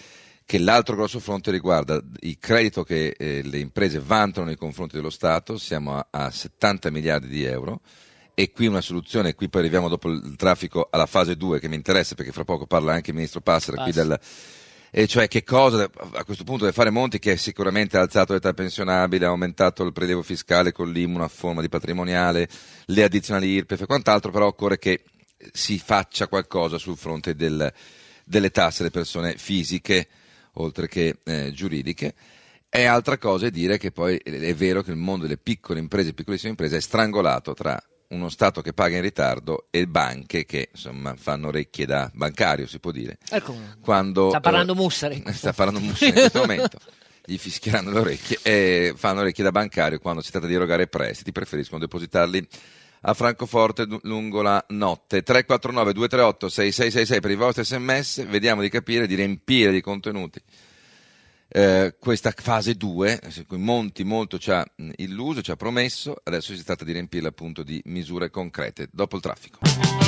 che l'altro grosso fronte riguarda il credito che le imprese vantano nei confronti dello Stato. Siamo a 70 miliardi di euro, e qui una soluzione, qui poi arriviamo dopo il traffico alla fase 2 che mi interessa, perché fra poco parla anche il ministro Passera qui e cioè che cosa a questo punto deve fare Monti, che sicuramente ha alzato l'età pensionabile, ha aumentato il prelievo fiscale con l'IMU, una forma di patrimoniale, le addizionali IRPEF e quant'altro, però occorre che si faccia qualcosa sul fronte delle tasse alle persone fisiche oltre che giuridiche. E altra cosa è dire che poi è vero che il mondo delle piccole imprese, piccolissime imprese, è strangolato tra uno Stato che paga in ritardo e banche che insomma fanno orecchie da bancario, si può dire. Ecco, quando sta parlando Mussari. Sta parlando Mussari in questo momento. Gli fischieranno le orecchie e fanno orecchie da bancario quando si tratta di erogare prestiti, preferiscono depositarli a Francoforte lungo la notte. 349 238 6666 per i vostri sms. Vediamo di capire, di riempire di contenuti questa fase 2, cui Monti molto ci ha illuso, ci ha promesso. Adesso si tratta di riempirla appunto di misure concrete dopo il traffico.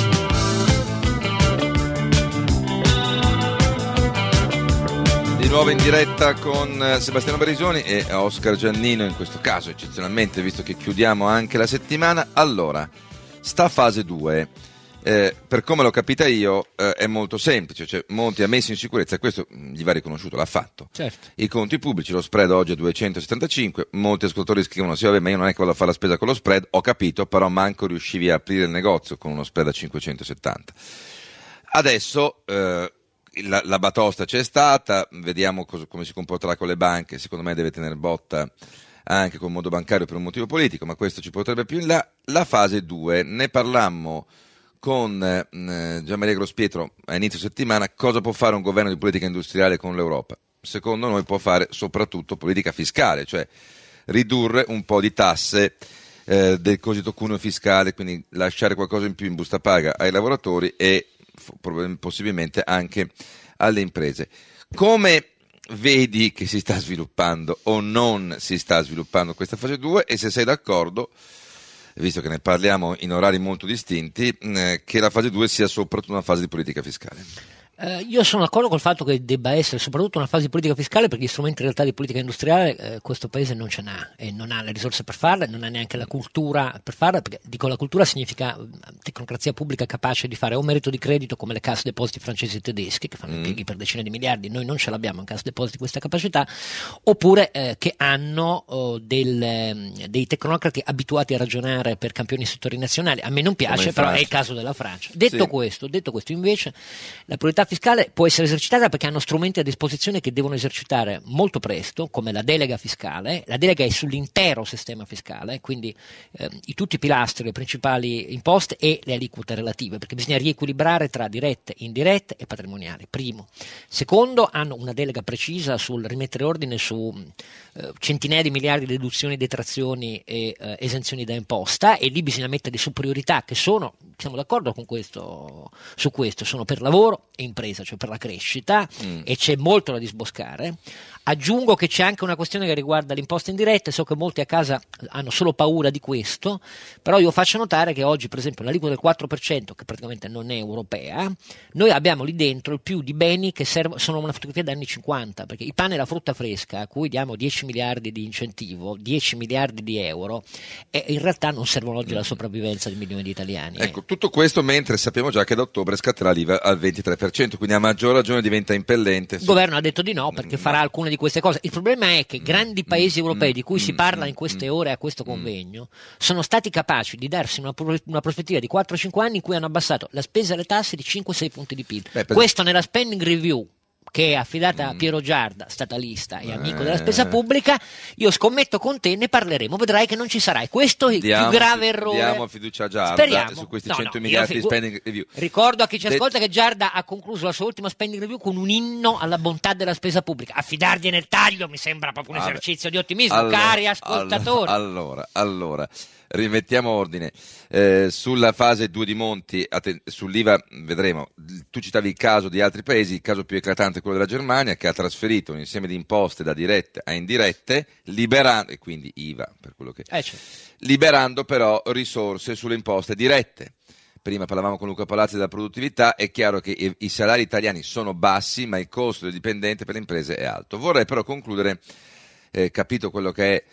Di nuovo in diretta con Sebastiano Barisoni e Oscar Giannino, in questo caso eccezionalmente, visto che chiudiamo anche la settimana. Allora, sta fase 2, per come l'ho capita io, è molto semplice, cioè Monti ha messo in sicurezza, questo gli va riconosciuto, l'ha fatto. Certo. I conti pubblici, lo spread oggi è 275, molti ascoltatori scrivono: sì vabbè, ma io non è che vado a fare la spesa con lo spread, ho capito, però manco riuscivi a aprire il negozio con uno spread a 570. Adesso la batosta c'è stata, vediamo come si comporterà con le banche. Secondo me deve tenere botta anche col mondo bancario per un motivo politico, ma questo ci potrebbe più in là. La fase 2, ne parlammo con Gianmaria Grospietro a inizio settimana. Cosa può fare un governo di politica industriale con l'Europa? Secondo noi può fare soprattutto politica fiscale, cioè ridurre un po' di tasse del cosiddetto cuneo fiscale, quindi lasciare qualcosa in più in busta paga ai lavoratori e possibilmente anche alle imprese. Come vedi che si sta sviluppando o non si sta sviluppando questa fase 2, e se sei d'accordo, visto che ne parliamo in orari molto distinti, che la fase 2 sia soprattutto una fase di politica fiscale? Io sono d'accordo col fatto che debba essere soprattutto una fase di politica fiscale, perché gli strumenti in realtà di politica industriale questo paese non ce n'ha, e non ha le risorse per farle, non ha neanche la cultura per farle, perché dico la cultura significa tecnocrazia pubblica capace di fare o merito di credito come le casse depositi francesi e tedeschi che fanno impieghi per decine di miliardi. Noi non ce l'abbiamo in casse depositi questa capacità, oppure che hanno dei tecnocrati abituati a ragionare per campioni settori nazionali. A me non piace, però è il caso della Francia. Detto questo invece la priorità fiscale può essere esercitata perché hanno strumenti a disposizione che devono esercitare molto presto, come la delega fiscale. La delega è sull'intero sistema fiscale, quindi tutti i pilastri, le principali imposte e le aliquote relative, perché bisogna riequilibrare tra dirette, indirette e patrimoniali. Primo. Secondo, hanno una delega precisa sul rimettere ordine su centinaia di miliardi di deduzioni, detrazioni e esenzioni da imposta, e lì bisogna metterli su priorità che sono, siamo d'accordo con questo, su questo, sono per lavoro e impresa, cioè per la crescita, e c'è molto da disboscare. Aggiungo che c'è anche una questione che riguarda l'imposta indiretta. So che molti a casa hanno solo paura di questo, però io faccio notare che oggi, per esempio, l'aliquota del 4%, che praticamente non è europea, noi abbiamo lì dentro il più di beni che sono una fotografia degli anni 50, perché il pane e la frutta fresca, a cui diamo 10 miliardi di incentivo, 10 miliardi di euro, e in realtà non servono oggi alla sopravvivenza di milioni di italiani. Ecco, tutto questo mentre sappiamo già che da ottobre scatterà l'IVA al 23%, quindi a maggior ragione diventa impellente. Il governo ha detto di no, perché farà alcune di queste cose. Il problema è che grandi paesi europei di cui si parla in queste ore a questo convegno sono stati capaci di darsi una prospettiva di 4-5 anni in cui hanno abbassato la spesa e le tasse di 5-6 punti di PIL. Questo nella spending review, che è affidata a Piero Giarda, statalista e amico della spesa pubblica. Io scommetto con te, ne parleremo, vedrai che non ci sarà. E questo è il più grave errore. Diamo fiducia a Giarda. Speriamo. Su questi 100 miliardi di spending review. Ricordo a chi ci ascolta che Giarda ha concluso la sua ultima spending review con un inno alla bontà della spesa pubblica. Affidargli nel taglio mi sembra proprio un esercizio di ottimismo, cari ascoltatori. Allora, rimettiamo ordine. Sulla fase 2 di Monti, sull'IVA vedremo. Tu citavi il caso di altri paesi, il caso più eclatante è quello della Germania, che ha trasferito un insieme di imposte da dirette a indirette, liberando, e quindi IVA per quello che liberando però risorse sulle imposte dirette, prima parlavamo con Luca Palazzi della produttività, è chiaro che i salari italiani sono bassi, ma il costo del dipendente per le imprese è alto. Vorrei però concludere, capito quello che è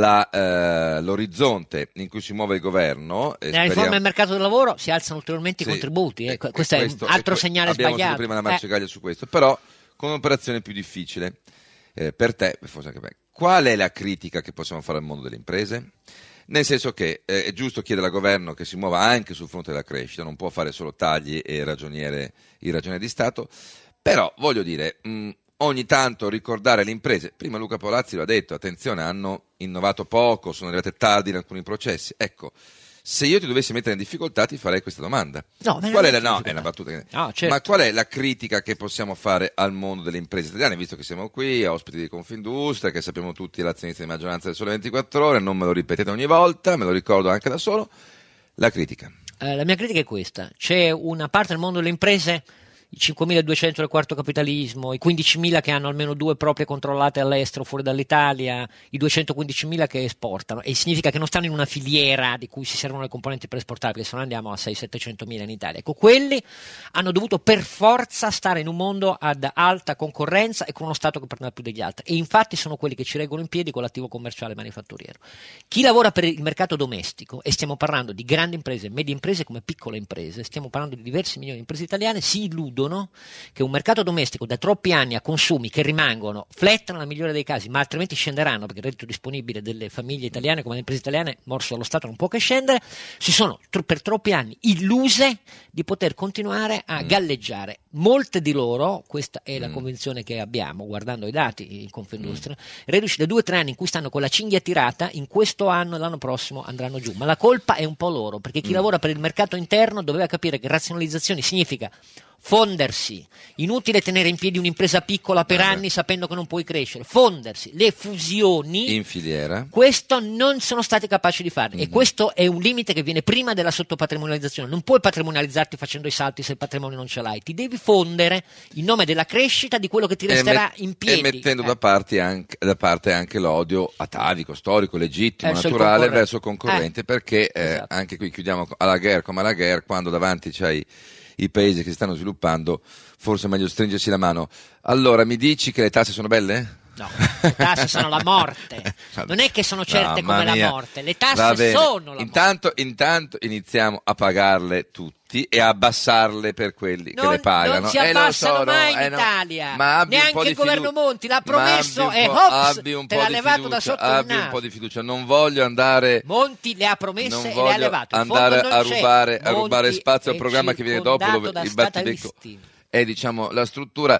l'orizzonte in cui si muove il governo. Nella riforma del mercato del lavoro si alzano ulteriormente i contributi, questo è un altro segnale abbiamo sbagliato. Abbiamo prima la Marcegaglia su questo, però con un'operazione più difficile per te, forse anche per me. Qual è la critica che possiamo fare al mondo delle imprese? Nel senso che è giusto chiedere al governo che si muova anche sul fronte della crescita, non può fare solo tagli e il ragioniere di Stato, però voglio dire, ogni tanto ricordare le imprese, prima Luca Polazzi lo ha detto, attenzione, hanno innovato poco, sono arrivate tardi in alcuni processi, ecco, se io ti dovessi mettere in difficoltà ti farei questa domanda. No, qual è è una battuta. No, certo. Ma qual è la critica che possiamo fare al mondo delle imprese italiane, visto che siamo qui, ospiti di Confindustria, che sappiamo tutti l'azionista di maggioranza del Sole 24 Ore, non me lo ripetete ogni volta, me lo ricordo anche da solo, la critica. La mia critica è questa: c'è una parte del mondo delle imprese, i 5.200 del quarto capitalismo, i 15.000 che hanno almeno 2 proprie controllate all'estero fuori dall'Italia, i 215.000 che esportano, e significa che non stanno in una filiera di cui si servono le componenti per esportare, perché se no andiamo a 600-700.000 in Italia. Ecco, quelli hanno dovuto per forza stare in un mondo ad alta concorrenza e con uno Stato che prendeva più degli altri, e infatti sono quelli che ci reggono in piedi con l'attivo commerciale manifatturiero. Chi lavora per il mercato domestico, e stiamo parlando di grandi imprese, medie imprese come piccole imprese, stiamo parlando di diversi milioni di imprese italiane, si illudono che un mercato domestico da troppi anni a consumi che rimangono flat nella migliore dei casi, ma altrimenti scenderanno, perché il reddito disponibile delle famiglie italiane come le imprese italiane morso dallo Stato non può che scendere, si sono per troppi anni illuse di poter continuare a galleggiare. Molte di loro, questa è la convinzione che abbiamo guardando i dati in Confindustria, reduci da 2 o 3 anni in cui stanno con la cinghia tirata, in questo anno e l'anno prossimo andranno giù, ma la colpa è un po' loro, perché chi lavora per il mercato interno doveva capire che razionalizzazione significa fondersi, inutile tenere in piedi un'impresa piccola per anni sapendo che non puoi crescere, fondersi, le fusioni in filiera, questo non sono stati capaci di fare, e questo è un limite che viene prima della sottopatrimonializzazione. Non puoi patrimonializzarti facendo i salti se il patrimonio non ce l'hai, ti devi fondere in nome della crescita di quello che ti resterà in piedi, e mettendo da parte anche l'odio atavico, storico, legittimo, naturale verso il concorrente, perché esatto. Anche qui chiudiamo alla guerra come alla guerra, quando davanti c'hai i paesi che si stanno sviluppando, forse è meglio stringersi la mano. Allora, mi dici che le tasse sono belle? No, le tasse sono la morte. Non è che sono certe come la morte, le tasse sono la morte. Intanto iniziamo a pagarle tutti e a abbassarle per quelli che le pagano. Non si abbassano mai in Italia, neanche il governo Monti l'ha promesso e ops, te l'ha levato da sotto il naso. Abbi un po' di fiducia, non voglio andare. Monti le ha promesse e le ha levato. Andare a rubare spazio al programma che viene dopo, il battibecco è la struttura.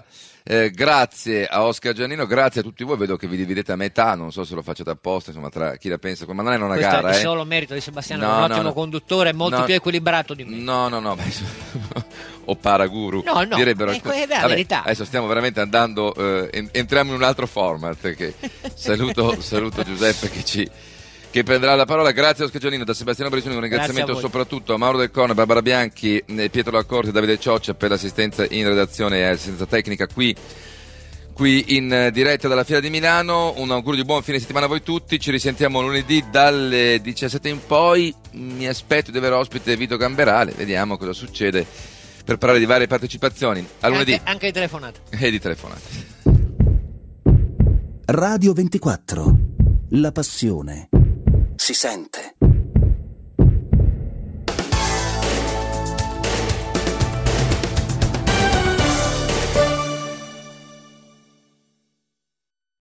Grazie a Oscar Giannino, grazie a tutti voi, vedo che vi dividete a metà, non so se lo facciate apposta, insomma, tra chi la pensa, ma non è una questo gara. Questo è solo merito di Sebastiano, è un ottimo conduttore, molto più equilibrato di me. No, o paraguru, direbbero. È la verità. Adesso stiamo veramente andando, entriamo in un altro format, che saluto Giuseppe che prenderà la parola. Grazie a Oscar Giannino, da Sebastiano Barisoni, un ringraziamento soprattutto a Mauro Del Corno, Barbara Bianchi, Pietro Laccorte e Davide Cioccia per l'assistenza in redazione e assistenza tecnica qui in diretta dalla Fiera di Milano. Un augurio di buon fine settimana a voi tutti, ci risentiamo lunedì dalle 17 in poi. Mi aspetto di avere ospite Vito Gamberale, vediamo cosa succede, per parlare di varie partecipazioni. A lunedì. Anche di telefonate. E di telefonate. Radio 24, la passione si sente.